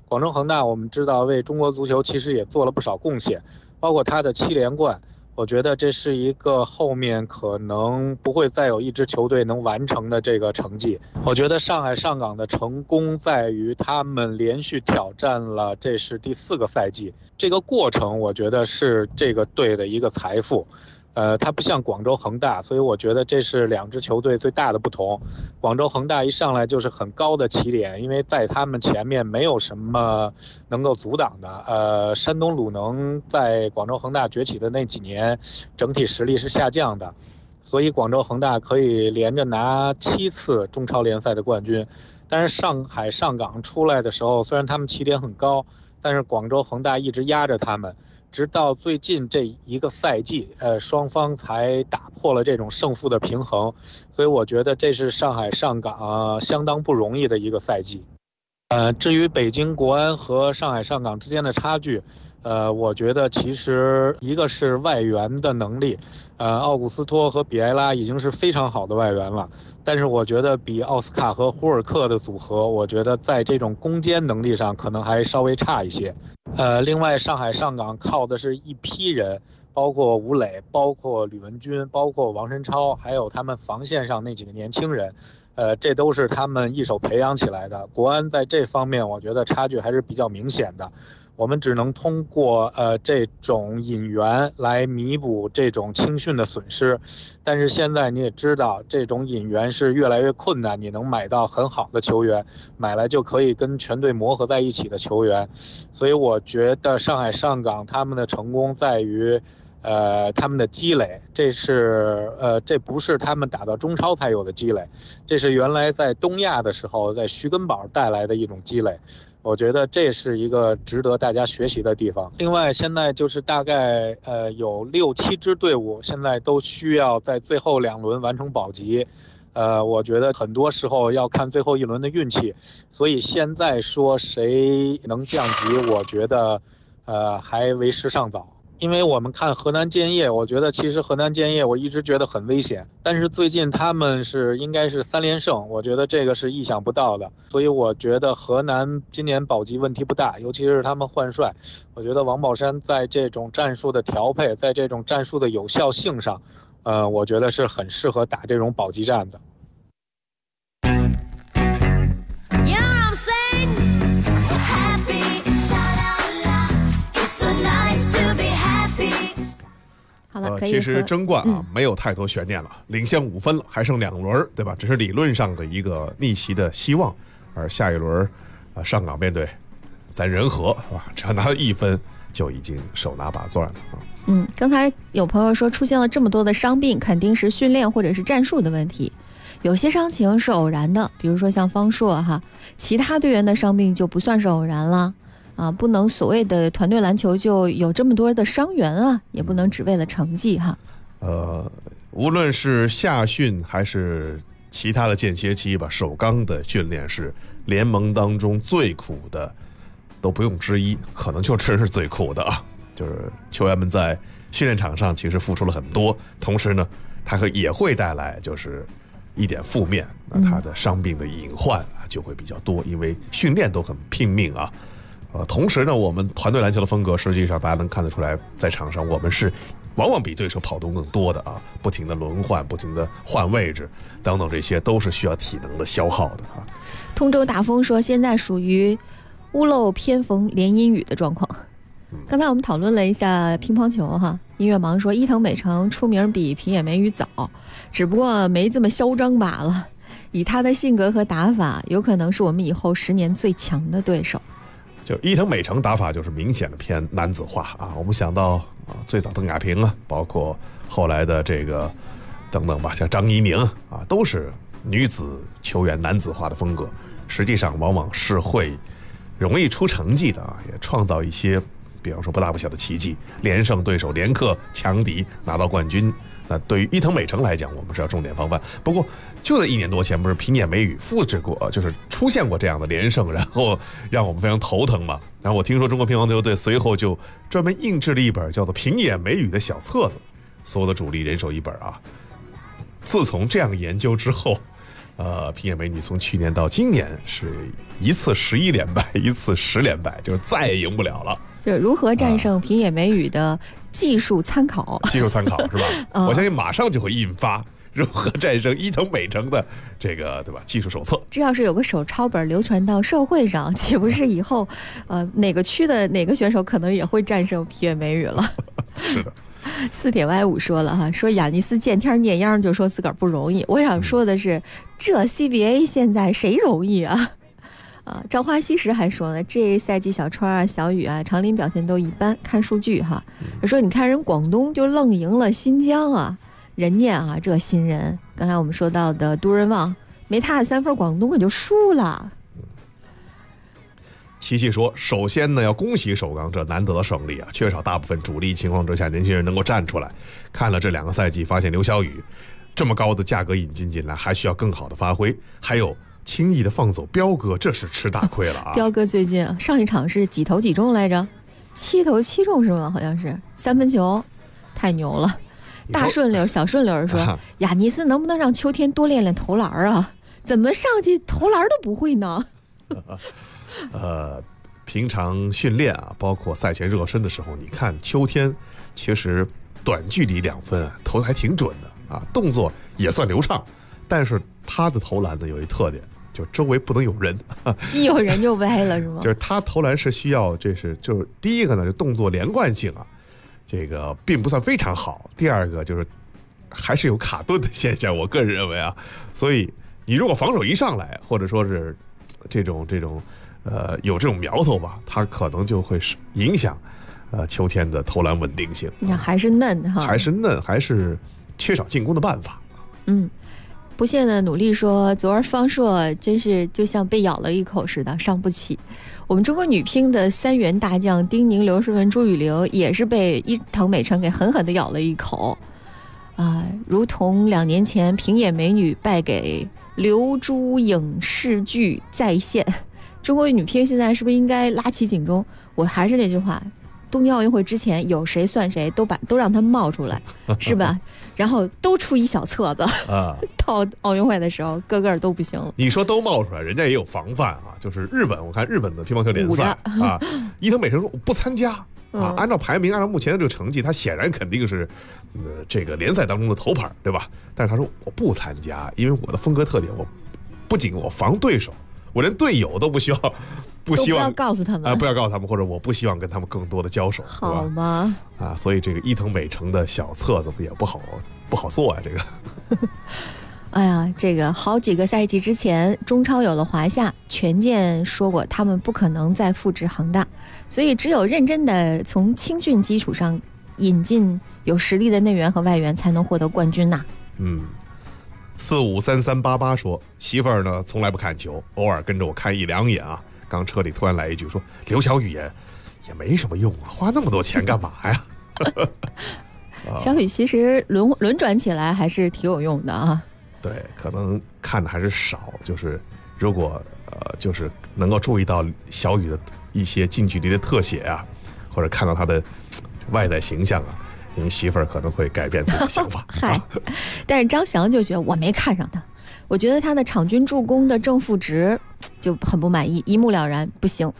广州恒大我们知道为中国足球其实也做了不少贡献，包括他的7连冠，我觉得这是一个后面可能不会再有一支球队能完成的这个成绩。我觉得上海上港的成功在于他们连续挑战了，这是第4个赛季，这个过程我觉得是这个队的一个财富。它不像广州恒大，所以我觉得这是2支球队最大的不同。广州恒大一上来就是很高的起点，因为在他们前面没有什么能够阻挡的。山东鲁能在广州恒大崛起的那几年，整体实力是下降的，所以广州恒大可以连着拿7次中超联赛的冠军。但是上海上港出来的时候，虽然他们起点很高，但是广州恒大一直压着他们。直到最近这一个赛季，双方才打破了这种胜负的平衡，所以我觉得这是上海上港相当不容易的一个赛季。至于北京国安和上海上港之间的差距，我觉得其实一个是外援的能力，奥古斯托和比埃拉已经是非常好的外援了，但是我觉得比奥斯卡和胡尔克的组合，我觉得在这种攻坚能力上可能还稍微差一些。另外上海上港靠的是一批人，包括吴磊，包括吕文君，包括王申超，还有他们防线上那几个年轻人，这都是他们一手培养起来的。国安在这方面我觉得差距还是比较明显的，我们只能通过这种引援来弥补这种青训的损失，但是现在你也知道这种引援是越来越困难，你能买到很好的球员，买来就可以跟全队磨合在一起的球员，所以我觉得上海上港他们的成功在于他们的积累，这不是他们打到中超才有的积累，这是原来在东亚的时候在徐根宝带来的一种积累，我觉得这是一个值得大家学习的地方。另外现在就是大概有6、7支队伍现在都需要在最后2轮完成保级，我觉得很多时候要看最后1轮的运气，所以现在说谁能降级，我觉得还为时尚早。因为我们看河南建业，我觉得其实河南建业我一直觉得很危险，但是最近他们应该是3连胜，我觉得这个是意想不到的，所以我觉得河南今年保级问题不大，尤其是他们换帅，我觉得王宝山在这种战术的调配，在这种战术的有效性上，我觉得是很适合打这种保级战的。 其实争冠没有太多悬念了，领先5分了，还剩2轮，对吧？只是理论上的一个逆袭的希望。而下一轮，上港面对咱仁和，是吧？只要拿到1分，就已经手拿把攥了啊。 刚才有朋友说出现了这么多的伤病，肯定是训练或者是战术的问题。有些伤情是偶然的，比如说像方硕其他队员的伤病就不算是偶然了。不能所谓的团队篮球就有这么多的伤员也不能只为了成绩无论是夏训还是其他的间歇期吧，首钢的训练是联盟当中最苦的，都不用之一，可能就真是最苦的就是球员们在训练场上其实付出了很多，同时呢，它也会带来就是一点负面，那他的伤病的隐患就会比较多，因为训练都很拼命同时呢，我们团队篮球的风格，实际上大家能看得出来，在场上我们是往往比对手跑动更多的不停的轮换，不停的换位置等等，这些都是需要体能的消耗的通州大风说，现在属于屋漏偏逢连阴雨的状况。刚才我们讨论了一下乒乓球音乐盲说伊藤美诚出名比平野美宇早，只不过没这么嚣张罢了。以他的性格和打法，有可能是我们以后10年最强的对手。 就伊藤美诚打法就是明显的偏男子化我们想到最早邓亚萍包括后来的这个等等吧，像张怡宁都是女子球员男子化的风格，实际上往往是会容易出成绩的也创造一些比方说不大不小的奇迹，连胜对手，连克强敌，拿到冠军。那对于伊藤美诚来讲，我们是要重点防范。不过就在1年多前，不是平野美宇复制过，就是出现过这样的连胜，然后让我们非常头疼嘛。然后我听说中国乒乓球队随后就专门印制了一本叫做平野美宇的小册子，所有的主力人手1本自从这样研究之后， 平野美女从去年到今年是一次11连败，一次10连败，就是再也赢不了了。 对，如何战胜平野美宇的技术参考， 技术参考是吧？我相信马上就会印发如何战胜伊藤美诚的这个，对吧？技术手册。 这要是有个手抄本流传到社会上，岂不是以后哪个区的哪个选手可能也会战胜平野美宇了？ 是的。 四铁 Y5说了哈，说亚尼斯见天念秧就说自个儿不容易。我想说的是，这 CBA 现在谁容易啊？朝花夕拾还说呢，这赛季小川啊、小雨啊、长林表现都一般，看数据哈。他说你看人广东就愣赢了新疆啊，人家啊这新人，刚才我们说到的都仁旺没他的3分，广东可就输了。 琪琪说，首先呢要恭喜首钢这难得的胜利啊，缺少大部分主力情况之下，年轻人能够站出来。看了这2个赛季，发现刘晓宇这么高的价格引进进来，还需要更好的发挥。还有轻易的放走彪哥，这是吃大亏了啊！ 彪哥最近上一场是几投几中来着？7投7中是吗？好像是3分球，太牛了。大顺溜小顺溜说，亚尼斯能不能让秋天多练练投篮啊？怎么上去投篮都不会呢？ 平常训练啊，包括赛前热身的时候，你看秋天其实短距离2分投的还挺准的啊，动作也算流畅，但是他的投篮呢有一特点，就周围不能有人， 一有人就歪了是吗？ 就是他投篮是需要，就是第一个呢，就动作连贯性啊，这个并不算非常好。第二个就是还是有卡顿的现象，我个人认为啊，所以你如果防守一上来，或者说是这种有这种苗头吧，它可能就会影响秋天的投篮稳定性。 你看还是嫩哈， 还是嫩，还是缺少进攻的办法。 不懈的努力说，昨儿方硕真是就像被咬了一口似的，伤不起。我们中国女乒的3员大将丁宁、刘诗雯、朱雨玲也是被伊藤美诚给狠狠地咬了一口如同2年前平野美女败给刘朱影视剧再现。中国女乒现在是不是应该拉起警钟？我还是那句话，东京奥运会之前有谁算谁，都让他们冒出来，是吧？然后都出一小册子到奥运会的时候，个都不行了。 你说都冒出来，人家也有防范啊。就是日本，我看日本的乒乓球联赛伊藤美诚说我不参加啊。按照排名，按照目前的这个成绩，他显然肯定是这个联赛当中的头牌，对吧？但是他说我不参加，因为我的风格特点，我不仅我防对手。我连队友都不希望不要告诉他们不要告诉他们，或者我不希望跟他们更多的交手， 好吗？ 所以这个伊藤美诚的小册子也不好做啊，这个。 哎呀，这个好几个赛季之前，中超有了华夏，权健说过他们不可能再复制恒大，所以只有认真的从青训基础上引进有实力的内援和外援，才能获得冠军呐。 453388说，媳妇儿呢从来不看球，偶尔跟着我看1-2眼啊。刚车里突然来一句说，刘晓宇也没什么用啊，花那么多钱干嘛呀？ 小宇其实轮转起来还是挺有用的啊。 对，可能看的还是少，就是如果就是能够注意到小宇的一些近距离的特写啊，或者看到他的外在形象啊，您媳妇儿可能会改变自己的想法。 嗨，但是张翔就觉得我没看上他，我觉得他的场均助攻的正负值就很不满意，一目了然，不行。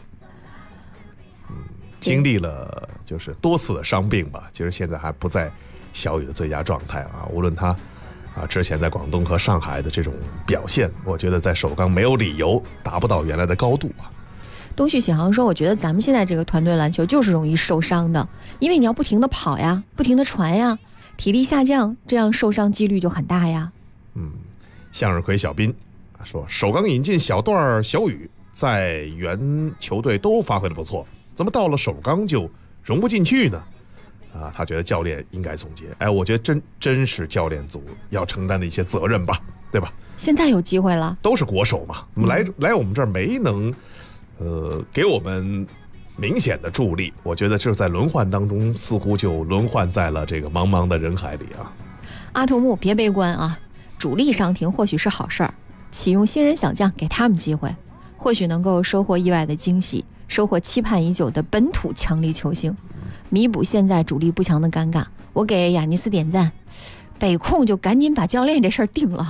经历了就是多次的伤病吧，其实现在还不在小宇的最佳状态啊。无论他之前在广东和上海的这种表现，我觉得在首钢没有理由达不到原来的高度啊。 东旭启航说，我觉得咱们现在这个团队篮球就是容易受伤的，因为你要不停的跑呀，不停的传呀，体力下降，这样受伤几率就很大呀。 向日葵小斌说，首钢引进小段小宇在原球队都发挥的不错，怎么到了首钢就融不进去呢？他觉得教练应该总结。我觉得真是教练组要承担的一些责任吧，对吧？ 现在有机会了， 都是国手嘛，来我们这儿没能给我们明显的助力，我觉得就是在轮换当中似乎就轮换在了这个茫茫的人海里啊。 阿童木别悲观啊，主力上庭或许是好事儿，启用新人小将给他们机会，或许能够收获意外的惊喜，收获期盼已久的本土强力球星，弥补现在主力不强的尴尬。我给亚尼斯点赞，北控就赶紧把教练这事儿定了，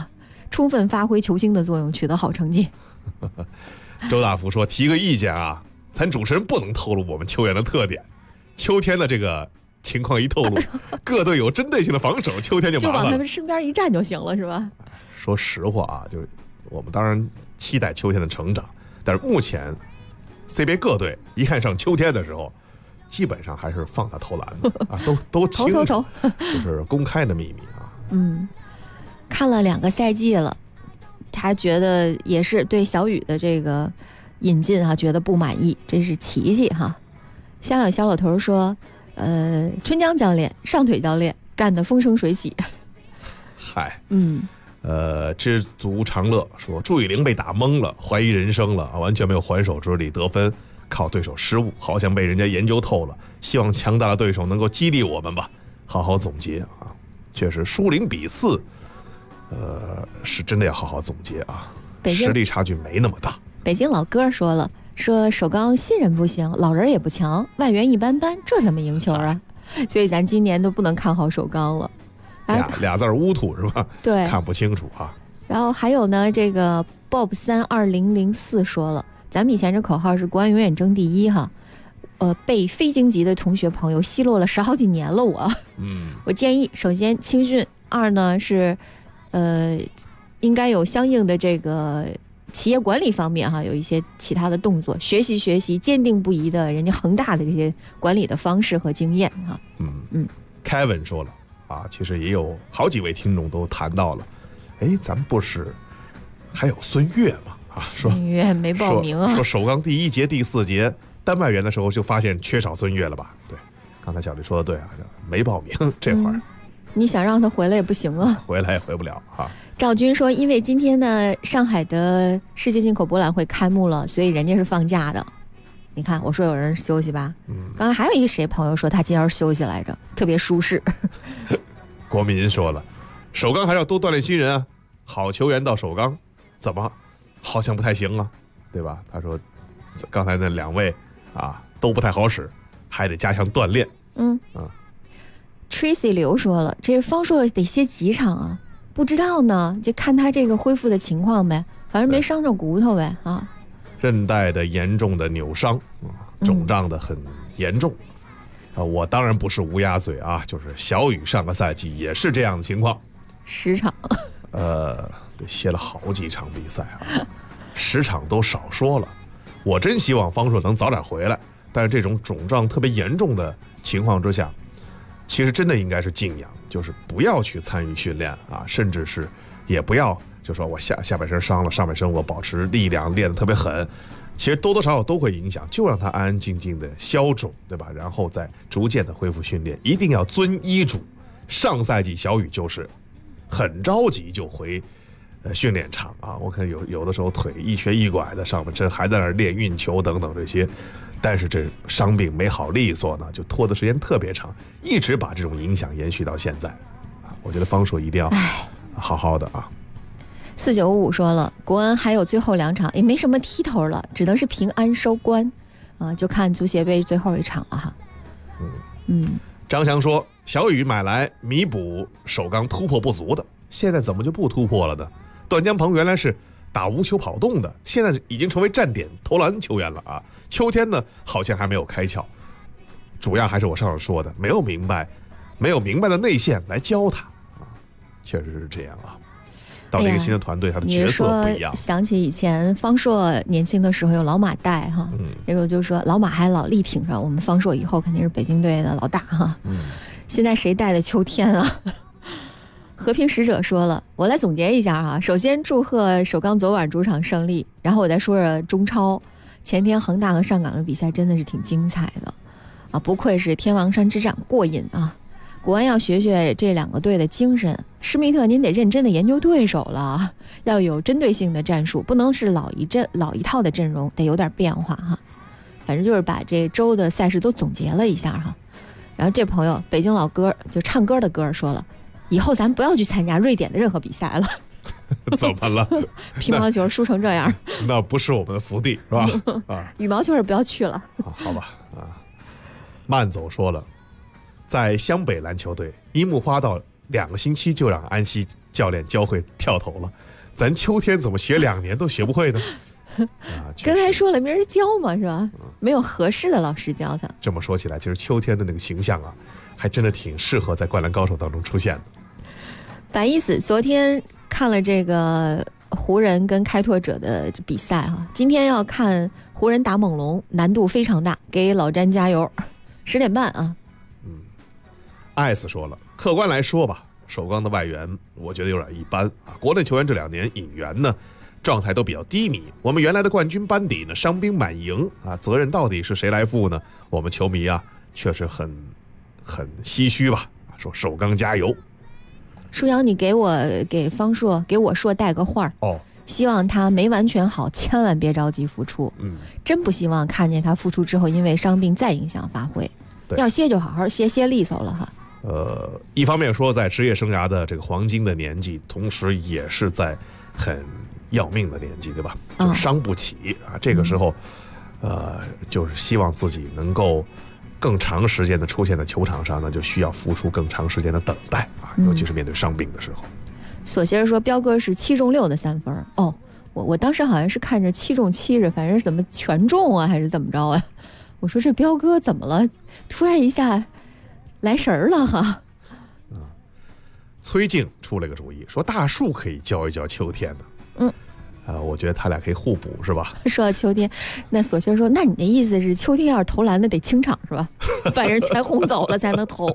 充分发挥球星的作用，取得好成绩。 周大福说提个意见啊，咱主持人不能透露我们球员的特点，秋天的这个情况一透露，各队有针对性的防守，秋天就麻烦了， 就往他们身边一站就行了，是吧？ 说实话啊，就是我们当然期待秋天的成长，但是目前 CBA 各队一看上秋天的时候，基本上还是放他投篮的啊，都清楚， 投， 就是公开的秘密啊。 看了2个赛季了，他觉得也是对小雨的这个引进啊，觉得不满意，这是奇迹哈。香港小老头说，春江教练、上腿教练干得风生水起。 嗨，知足常乐说朱雨玲被打懵了，怀疑人生了，完全没有还手之力，得分靠对手失误，好像被人家研究透了。希望强大的对手能够激励我们吧，好好总结啊。确实输0比4，是真的要好好总结啊。实力差距没那么大。 北京老哥说了，说首钢新人不行，老人也不强，外援一般般，这怎么赢球啊？所以咱今年都不能看好首钢了。 俩字乌土是吧？ 对， 看不清楚啊。 然后还有呢，这个 Bob32004 说了，咱们以前这口号是国安永远争第一哈。被非京籍的同学朋友奚落了10好几年了我建议，首先青训，2呢是应该有相应的这个企业管理方面哈，有一些其他的动作，学习坚定不移的人家恒大的这些管理的方式和经验哈。 Kevin 说了啊，其实也有好几位听众都谈到了，咱们不是还有孙悦吗？ 孙悦没报名啊， 说首钢第1节、第4节丹麦员的时候就发现缺少孙悦了吧？对，刚才小丽说的对啊，没报名这会儿， 你想让他回来也不行啊， 回来也回不了啊。 赵军说，因为今天呢上海的世界进口博览会开幕了，所以人家是放假的。你看我说有人休息吧，刚才还有一个谁朋友说他今儿休息来着，特别舒适。 国民说了，首钢还要多锻炼新人啊，好球员到首钢怎么好像不太行啊，对吧？他说刚才那2位啊都不太好使，还得加强锻炼。 Tracy 刘说了，这方硕得歇几场啊？不知道呢，就看他这个恢复的情况呗，反正没伤着骨头呗啊。 韧带的严重的扭伤，肿胀的很严重。我当然不是乌鸦嘴啊，就是小雨上个赛季也是这样的情况 ，10场。 得歇了好几场比赛啊，10场都少说了。我真希望方硕能早点回来，但是这种肿胀特别严重的情况之下，其实真的应该是静养，就是不要去参与训练啊，甚至是也不要就说我下半身伤了，上半身我保持力量练得特别狠，其实多多少少都会影响，就让他安安静静的消肿，对吧？然后再逐渐的恢复训练，一定要遵医嘱。上赛季小雨就是很着急就回训练场啊，我看有的时候腿一瘸一拐的，上半身还在那儿练运球等等这些，但是这伤病没好利索呢，就拖的时间特别长，一直把这种影响延续到现在啊。我觉得方硕一定要好好的啊。 4955说了，国安还有最后2场，也没什么踢头了，只能是平安收官啊，就看足协杯最后一场了哈。 张翔说，小雨买来弥补首钢突破不足的，现在怎么就不突破了呢？段江鹏原来是打无球跑动的，现在已经成为站点投篮球员了啊！秋天呢，好像还没有开窍，主要还是我上次说的，没有明白的内线来教他啊，确实是这样啊。到了一个新的团队，他的角色不一样。 想起以前方硕年轻的时候有老马带哈，那时候就说老马还老力挺着我们方硕，以后肯定是北京队的老大哈。现在谁带的秋天啊？和平使者说了，我来总结一下啊。首先祝贺首钢昨晚主场胜利，然后我再说说中超。前天恒大和上港的比赛真的是挺精彩的啊，不愧是天王山之战过瘾啊。国安要学学这2个队的精神，施密特您得认真的研究对手了，要有针对性的战术，不能是老一套的阵容，得有点变化哈。反正就是把这周的赛事都总结了一下哈。然后这朋友北京老哥就唱歌的歌说了，以后咱不要去参加瑞典的任何比赛了。 怎么了？ 乒乓球输成这样， 那不是我们的福地是吧？啊， 羽毛球也不要去了。 好吧啊，慢走说了，在湘北篮球队，樱木花道2个星期就让安西教练教会跳投了， 咱秋天怎么学2年都学不会呢？ 刚才说了没人教嘛，是吧？没有合适的老师教他。 这么说起来，其实秋天的那个形象啊，还真的挺适合在《灌篮高手》当中出现的。 白意思，昨天看了这个湖人跟开拓者的比赛哈，今天要看湖人打猛龙，难度非常大，给老詹加油。10点半啊。 艾斯说了，客观来说吧，首钢的外援我觉得有点一般啊。国内球员这2年引援呢，状态都比较低迷。我们原来的冠军班底呢，伤兵满营啊，责任到底是谁来负呢？我们球迷啊，确实很唏嘘吧。说首钢加油。 舒阳，你给方硕给我硕带个话哦， 希望他没完全好，千万别着急复出。真不希望看见他复出之后因为伤病再影响发挥。要歇就好好歇利索了哈。 一方面说在职业生涯的这个黄金的年纪，同时也是在很要命的年纪，对吧？就伤不起啊。这个时候，就是希望自己能够更长时间的出现在球场上，那就需要付出更长时间的等待啊，尤其是面对伤病的时候。 索歇儿说彪哥是7中6的3分哦，我当时好像是看着7中7着，反正怎么全中啊还是怎么着啊？我说这彪哥怎么了？突然一下来神儿了哈。 崔静出了个主意，说大树可以教一教秋天的。我觉得他俩可以互补，是吧？ 说到秋天，那索性说，那你的意思是秋天要是投篮的得清场是吧？把人全轰走了才能投。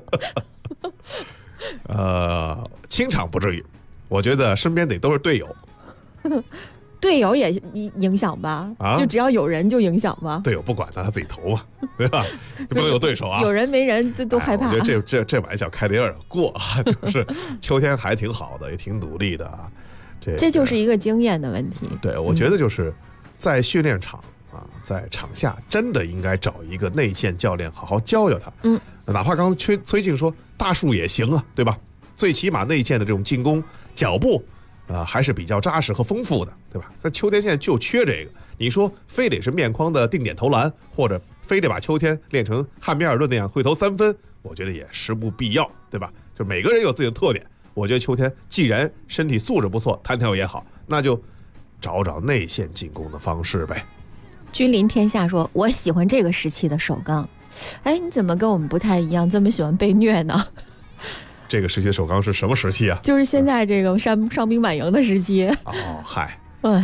清场不至于，我觉得身边得都是队友。 队友也影响吧？就只要有人就影响吧？ 队友不管他自己投嘛，对吧？不能有对手啊。 有人没人都害怕。 我觉得这玩笑开的有点过啊，就是秋天还挺好的，也挺努力的啊。 这就是一个经验的问题。 对，我觉得就是在训练场啊，在场下真的应该找一个内线教练好好教教他。哪怕刚才崔静说大树也行啊，对吧？最起码内线的这种进攻脚步还是比较扎实和丰富的，对吧？那秋天现在就缺这个。你说非得是面框的定点投篮，或者非得把秋天练成汉密尔顿那样会投3分，我觉得也实不必要，对吧？就每个人有自己的特点。我觉得秋天既然身体素质不错，弹跳也好，那就找内线进攻的方式呗。 君临天下说，我喜欢这个时期的首钢。哎，你怎么跟我们不太一样，这么喜欢被虐呢？ 这个时期的首钢是什么时期啊？ 就是现在这个伤兵满营的时期。 嗨。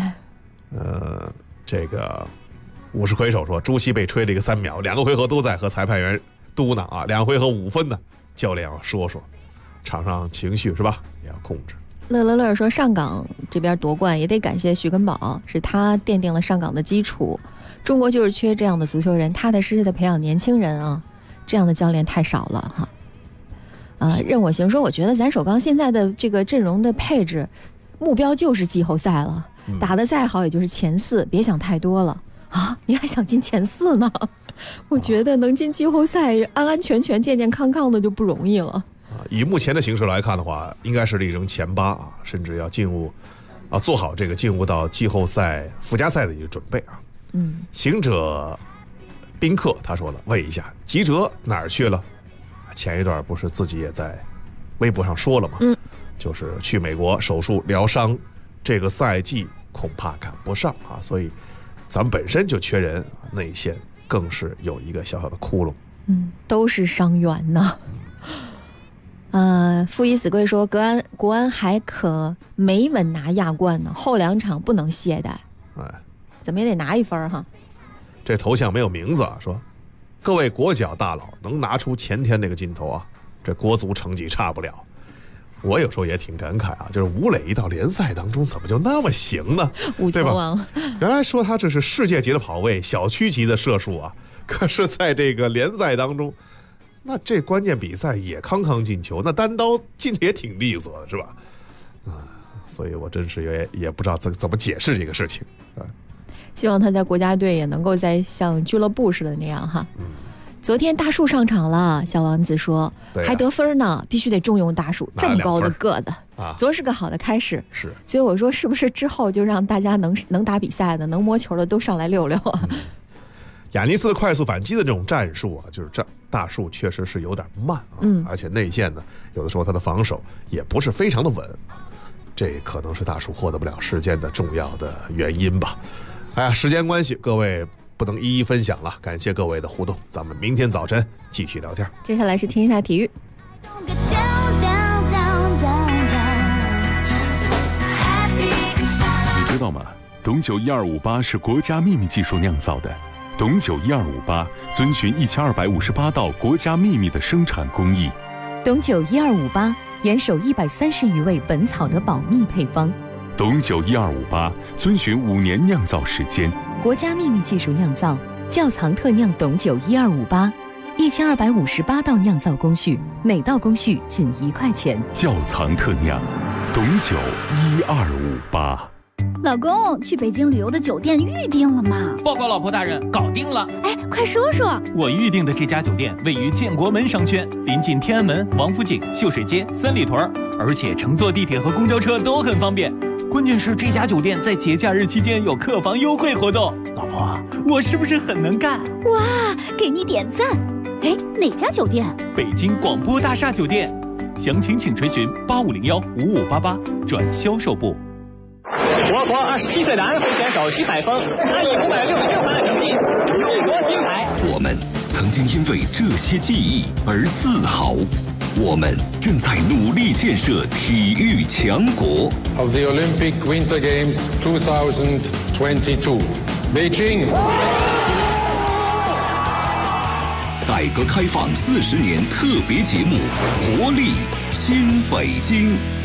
这个50魁首说，朱熹被吹了一个3秒，2个回合都在和裁判员嘟囔啊，2回合5分呢，教练要说说。场上情绪是吧，也要控制。 乐说，上港这边夺冠也得感谢徐根宝，是他奠定了上港的基础。中国就是缺这样的足球人，踏踏实实的培养年轻人啊，这样的教练太少了哈。任我行说，我觉得咱首钢现在的这个阵容的配置，目标就是季后赛了，打得再好也就是前4，别想太多了啊！你还想进前4呢？我觉得能进季后赛，安安全全、健健康康的就不容易了。 以目前的形势来看的话，应该是力争前8啊，甚至要进入做好这个进入到季后赛附加赛的一个准备啊。行者宾客他说了，问一下吉哲哪儿去了？前一段不是自己也在微博上说了吗？就是去美国手术疗伤，这个赛季恐怕赶不上啊，所以咱们本身就缺人，内线更是有一个小小的窟窿。 都是伤员呢。负一死贵说，国安还可没稳拿亚冠呢，后2场不能懈怠。怎么也得拿1分哈。 这头像没有名字啊，说各位国脚大佬能拿出前天那个劲头啊，这国足成绩差不了。我有时候也挺感慨啊，就是吴磊一到联赛当中怎么就那么行呢？ 对吧？ 原来说他这是世界级的跑位，小区级的射术啊，可是在这个联赛当中，那这关键比赛也康康进球，那单刀进的也挺利索的，是吧？所以我真是也不知道怎么解释这个事情。 希望他在国家队也能够再像俱乐部似的那样哈。昨天大树上场了，小王子说，还得分呢，必须得重用大树，这么高的个子昨儿是个好的开始。 是， 所以我说是不是之后就让大家能打比赛的、能摸球的都上来溜溜啊？ 亚尼斯的快速反击的这种战术啊，就是大树确实是有点慢啊，而且内线呢，有的时候他的防守也不是非常的稳。 这可能是大树获得不了时间的重要的原因吧。哎呀，时间关系，各位不能一一分享了，感谢各位的互动，咱们明天早晨继续聊天。 接下来是天下体育。 你知道吗？董酒1258是国家秘密技术酿造的。董酒1258遵循1258道国家秘密的生产工艺。 董酒1258严守130余位本草的保密配方。 董酒1258遵循5年酿造时间。 国家秘密技术酿造，窖藏特酿董酒1258，1258道酿造工序，每道工序仅1块钱。 窖藏特酿，董酒1258。 老公，去北京旅游的酒店预定了吗？ 报告老婆大人，搞定了。 哎，快说说。 我预定的这家酒店位于建国门商圈，临近天安门、王府井、秀水街、三里屯，而且乘坐地铁和公交车都很方便。关键是这家酒店在节假日期间有客房优惠活动。老婆，我是不是很能干？ 哇，给你点赞。哎，哪家酒店？ 北京广播大厦酒店。详情请垂询85015588转销售部。 我国27岁男飞选手徐海峰，他以566分的成绩荣获金牌。 我们曾经因为这些记忆而自豪，我们正在努力建设体育强国。 Of the Olympic Winter Games 2022, Beijing。 改革开放40年特别节目《活力新北京》。